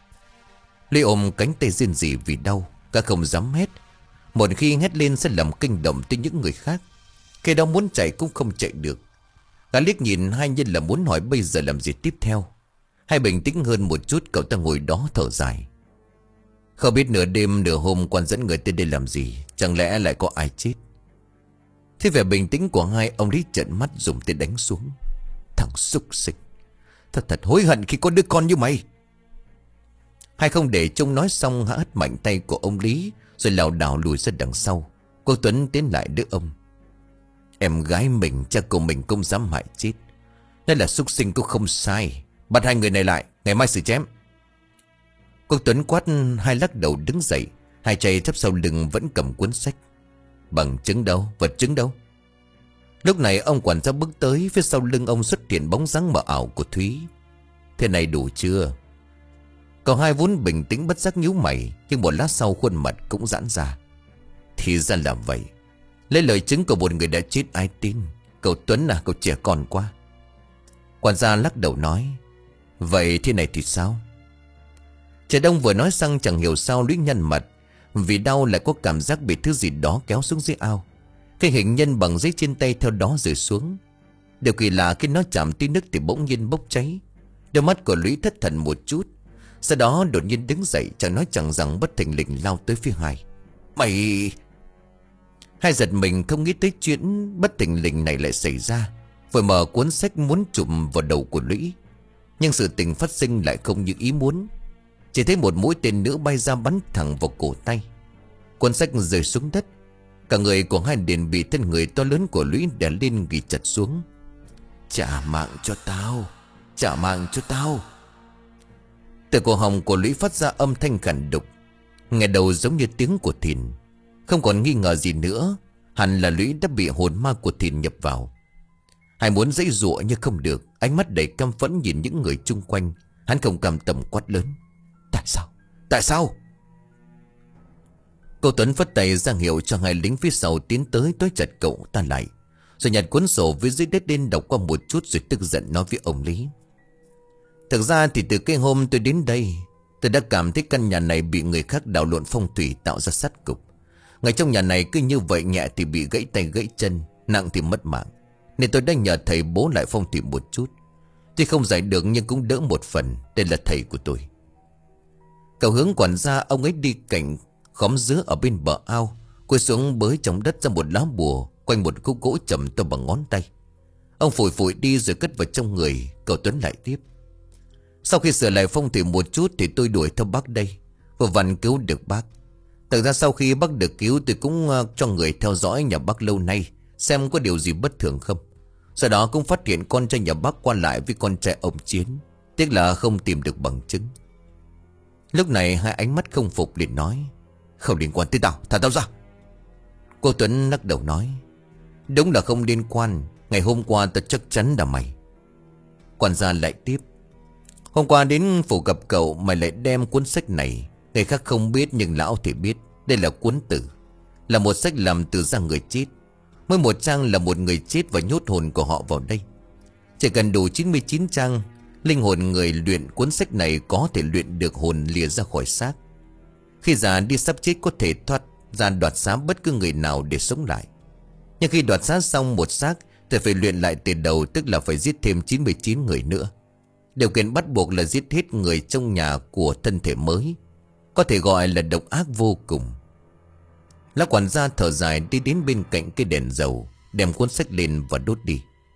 Speaker 1: Lê ôm cánh tay rên rỉ vì đau, cả không dám hét. Một khi hét lên sẽ làm kinh động tới những người khác. Khi đó muốn chạy cũng không chạy được. Gã liếc nhìn hai nhân là muốn hỏi bây giờ làm gì tiếp theo. Hai bình tĩnh hơn một chút, cậu ta ngồi đó thở dài. Không biết nửa đêm nửa hôm quan dẫn người tới đây làm gì, chẳng lẽ lại có ai chết? Thế vẻ bình tĩnh của hai, ông Lý trợn mắt dùng tay đánh xuống. Thằng súc sinh, thật thật hối hận khi có đứa con như mày. Hai không để trông nói xong, hạ hất mạnh tay của ông Lý, rồi lảo đảo lùi ra đằng sau. Cô Tuấn tiến lại đỡ ông. Em gái mình, cha của mình cũng dám hại chết. Đây là súc sinh cũng không sai. Bắt hai người này lại, ngày mai xử chém. Cô Tuấn quát hai, lắc đầu đứng dậy. Hai tay thấp sau lưng vẫn cầm cuốn sách. Bằng chứng đâu, vật chứng đâu? Lúc này ông quản gia bước tới, phía sau lưng ông xuất hiện bóng dáng mờ ảo của Thúy. Thế này đủ chưa? Cậu hai vốn bình tĩnh bất giác nhíu mày, nhưng một lát sau khuôn mặt cũng giãn ra. Thì ra là vậy. Lấy lời chứng của một người đã chết ai tin? Cậu Tuấn à, cậu trẻ con quá. Quản gia lắc đầu nói: vậy thế này thì sao? Trẻ Đông vừa nói xong chẳng hiểu sao Lũy nhăn mặt. Vì đau lại có cảm giác bị thứ gì đó kéo xuống dưới ao. Cái hình nhân bằng giấy trên tay theo đó rơi xuống. Điều kỳ lạ khi nó chạm tới nước thì bỗng nhiên bốc cháy. Đôi mắt của Lũy thất thần một chút. Sau đó đột nhiên đứng dậy, chẳng nói chẳng rằng bất thình lình lao tới phía Hai. Mày... Hai giật mình, không nghĩ tới chuyện bất thình lình này lại xảy ra. Vội mở cuốn sách muốn chụm vào đầu của Lũy. Nhưng sự tình phát sinh lại không như ý muốn. Chỉ thấy một mũi tên nữa bay ra bắn thẳng vào cổ tay. Cuốn sách rơi xuống đất. Cả người của Hai liền bị thân người to lớn của Lũy đè lên ghi chặt xuống. Trả mạng cho tao, trả mạng cho tao. Từ cổ họng của Lũy phát ra âm thanh khản đục, nghe đầu giống như tiếng của Thìn. Không còn nghi ngờ gì nữa, hẳn là Lũy đã bị hồn ma của Thìn nhập vào. Hai muốn giãy giụa nhưng không được. Ánh mắt đầy căm phẫn nhìn những người chung quanh. Hắn không cam tâm quát lớn: Tại sao? Tại sao? Cô Tuấn phất tay ra hiệu cho hai lính phía sau tiến tới, tối chặt cậu ta lại, rồi nhặt cuốn sổ với dưới đất lên đọc qua một chút, rồi tức giận nói với ông Lý: Thực ra thì từ cái hôm tôi đến đây, tôi đã cảm thấy căn nhà này bị người khác đảo lộn phong thủy, tạo ra sát cục. Người trong nhà này cứ như vậy, nhẹ thì bị gãy tay gãy chân, nặng thì mất mạng. Nên tôi đã nhờ thầy bố lại phong thủy một chút. Tuy không giải được nhưng cũng đỡ một phần. Đây là thầy của tôi. Cậu hướng quản gia, ông ấy đi cạnh khóm dứa ở bên bờ ao, cúi xuống bới trong đất ra một lá bùa quanh một khúc gỗ chầm to bằng ngón tay. Ông phủi phủi đi rồi cất vào trong người. Cậu Tuấn lại tiếp: Sau khi sửa lại phong thủy một chút thì tôi đuổi theo bác đây, vừa vặn cứu được bác. Thực ra sau khi bác được cứu, tôi cũng uh, cho người theo dõi nhà bác lâu nay, xem có điều gì bất thường không. Sau đó cũng phát hiện con trai nhà bác qua lại với con trai ông Chiến. Tiếc là không tìm được bằng chứng. Lúc này hai ánh mắt không phục liền nói: Không liên quan tới tao, thả tao ra. Cô Tuấn lắc đầu nói: Đúng là không liên quan. Ngày hôm qua tao chắc chắn là mày. Quản gia lại tiếp: Hôm qua đến phủ gặp cậu, mày lại đem cuốn sách này. Người khác không biết nhưng lão thì biết. Đây là cuốn tử, là một sách làm từ da người chết. Mỗi một trang là một người chết và nhốt hồn của họ vào đây. Chỉ cần đủ chín mươi chín trang, linh hồn người luyện cuốn sách này có thể luyện được hồn lìa ra khỏi xác. Khi già đi sắp chết có thể thoát ra đoạt xá bất cứ người nào để sống lại. Nhưng khi đoạt xá xong một xác thì phải luyện lại từ đầu, tức là phải giết thêm chín mươi chín người nữa. Điều kiện bắt buộc là giết hết người trong nhà của thân thể mới. Có thể gọi là độc ác vô cùng. Lão quản gia thở dài đi đến bên cạnh cái đèn dầu, đem cuốn sách lên và đốt đi. Không,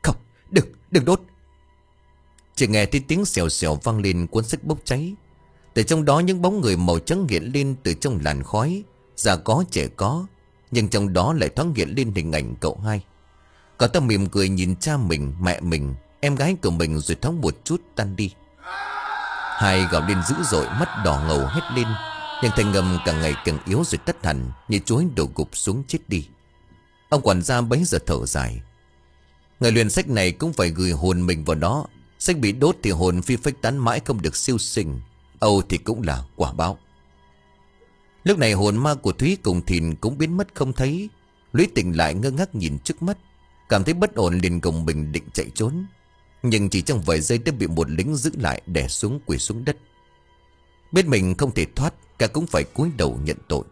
Speaker 1: đừng, đừng đốt. Chỉ nghe thấy tiếng xèo xèo vang lên, cuốn sách bốc cháy. Từ trong đó những bóng người màu trắng hiện lên từ trong làn khói. Già có trẻ có, nhưng trong đó lại thoáng hiện lên hình ảnh cậu hai. Cậu ta mỉm cười nhìn cha mình, mẹ mình, em gái của mình, rồi thoáng một chút tan đi. Hai gào lên dữ dội, mắt đỏ ngầu hét lên, nhưng thanh âm càng ngày càng yếu rồi tắt hẳn, như chuối đổ gục xuống chết đi. Ông quản gia bấy giờ thở dài. Người luyện sách này cũng phải gửi hồn mình vào đó. Sách bị đốt thì hồn phi phách tán mãi không được siêu sinh. Âu thì cũng là quả báo. Lúc này hồn ma của Thúy cùng Thìn cũng biến mất không thấy. Lũy tỉnh lại ngơ ngác nhìn trước mắt, cảm thấy bất ổn liền gồng mình định chạy trốn. Nhưng chỉ trong vài giây đã bị một lính giữ lại, đè xuống quỳ xuống đất. Biết mình không thể thoát, cả cũng phải cúi đầu nhận tội.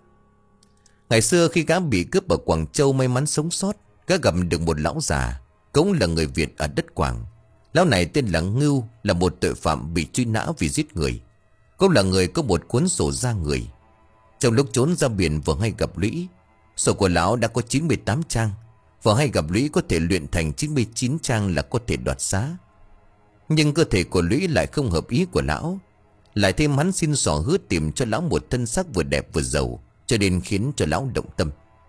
Speaker 1: Ngày xưa khi gã bị cướp ở Quảng Châu may mắn sống sót, gã gặp được một lão già, cũng là người Việt ở đất Quảng. Lão này tên là Ngưu, là một tội phạm bị truy nã vì giết người. Cũng là người có một cuốn sổ ra người. Trong lúc trốn ra biển vừa hay gặp Lũy. Sổ của lão đã có chín mươi tám trang. Vừa hay gặp Lũy có thể luyện thành chín mươi chín trang là có thể đoạt xá. Nhưng cơ thể của Lũy lại không hợp ý của lão. Lại thêm hắn xin xỏ hứa tìm cho lão một thân xác vừa đẹp vừa giàu, cho nên khiến cho lão động tâm.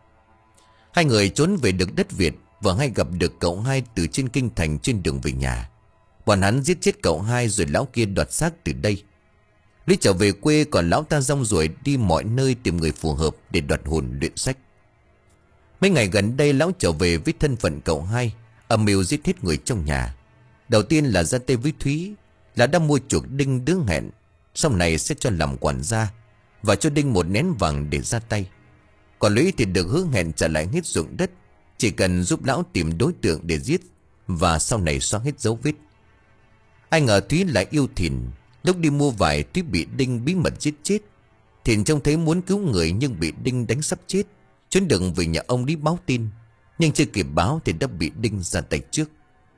Speaker 1: Hai người trốn về được đất Việt, vừa hay gặp được cậu hai từ trên kinh thành trên đường về nhà. Bọn hắn giết chết cậu hai rồi lão kia đoạt xác từ đây. Lý trở về quê, còn lão ta rong ruổi đi mọi nơi tìm người phù hợp để đoạt hồn luyện sách. Mấy ngày gần đây lão trở về với thân phận cậu hai, âm mưu giết hết người trong nhà. Đầu tiên là ra tay với Thúy, là đã mua chuộc Đinh đứa hẹn, sau này sẽ cho làm quản gia và cho Đinh một nén vàng để ra tay. Còn Lũy thì được hứa hẹn trả lại hết ruộng đất, chỉ cần giúp lão tìm đối tượng để giết, và sau này xóa hết dấu vết. Ai ngờ Thúy lại yêu Thìn. Lúc đi mua vải, Thúy bị Đinh bí mật giết chết. Thìn trông thấy muốn cứu người nhưng bị Đinh đánh sắp chết, chuyến đường về nhà ông đi báo tin, nhưng chưa kịp báo thì đã bị Đinh ra tay trước.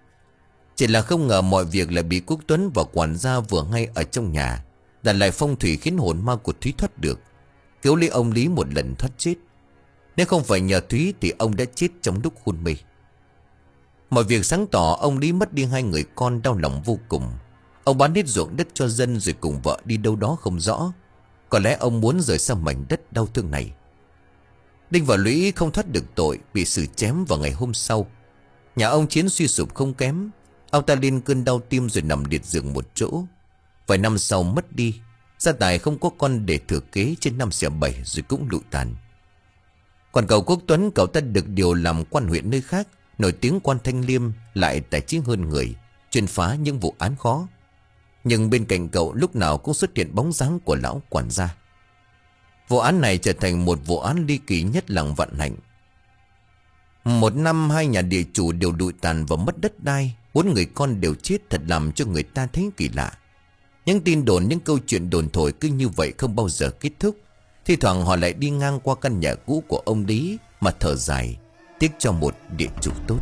Speaker 1: Chỉ là không ngờ mọi việc lại bị Quốc Tuấn và quản gia vừa ngay ở trong nhà đặt lại phong thủy, khiến hồn ma của Thúy thoát được, cứu lấy ông Lý một lần thoát chết. Nếu không phải nhờ Thúy thì ông đã chết trong lúc hôn mê. Mọi việc sáng tỏ, ông Lý mất đi hai người con đau lòng vô cùng. Ông bán hết ruộng đất cho dân rồi cùng vợ đi đâu đó không rõ. Có lẽ ông muốn rời xa mảnh đất đau thương này. Đinh và Lũy không thoát được tội, bị xử chém vào ngày hôm sau. Nhà ông Chiến suy sụp không kém. Ông ta lên cơn đau tim rồi nằm liệt giường một chỗ. Vài năm sau mất đi, gia tài không có con để thừa kế, trên năm xẻ bảy rồi cũng lụi tàn. Còn cậu Quốc Tuấn, cậu ta được điều làm quan huyện nơi khác, nổi tiếng quan Thanh Liêm, lại tài trí hơn người, chuyên phá những vụ án khó. Nhưng bên cạnh cậu lúc nào cũng xuất hiện bóng dáng của lão quản gia. Vụ án này trở thành một vụ án ly kỳ nhất làng Vạn Hạnh. Một năm hai nhà địa chủ đều lụi tàn và mất đất đai, bốn người con đều chết, thật làm cho người ta thấy kỳ lạ. Những tin đồn, những câu chuyện đồn thổi cứ như vậy không bao giờ kết thúc. Thi thoảng họ lại đi ngang qua căn nhà cũ của ông Lý mà thở dài, tiếc cho một địa chủ tốt.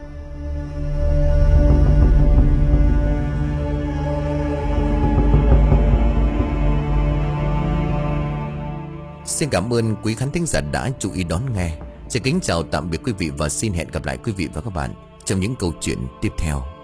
Speaker 1: Xin cảm ơn quý khán thính giả đã chú ý đón nghe. Xin kính chào tạm biệt quý vị và xin hẹn gặp lại quý vị và các bạn trong những câu chuyện tiếp theo.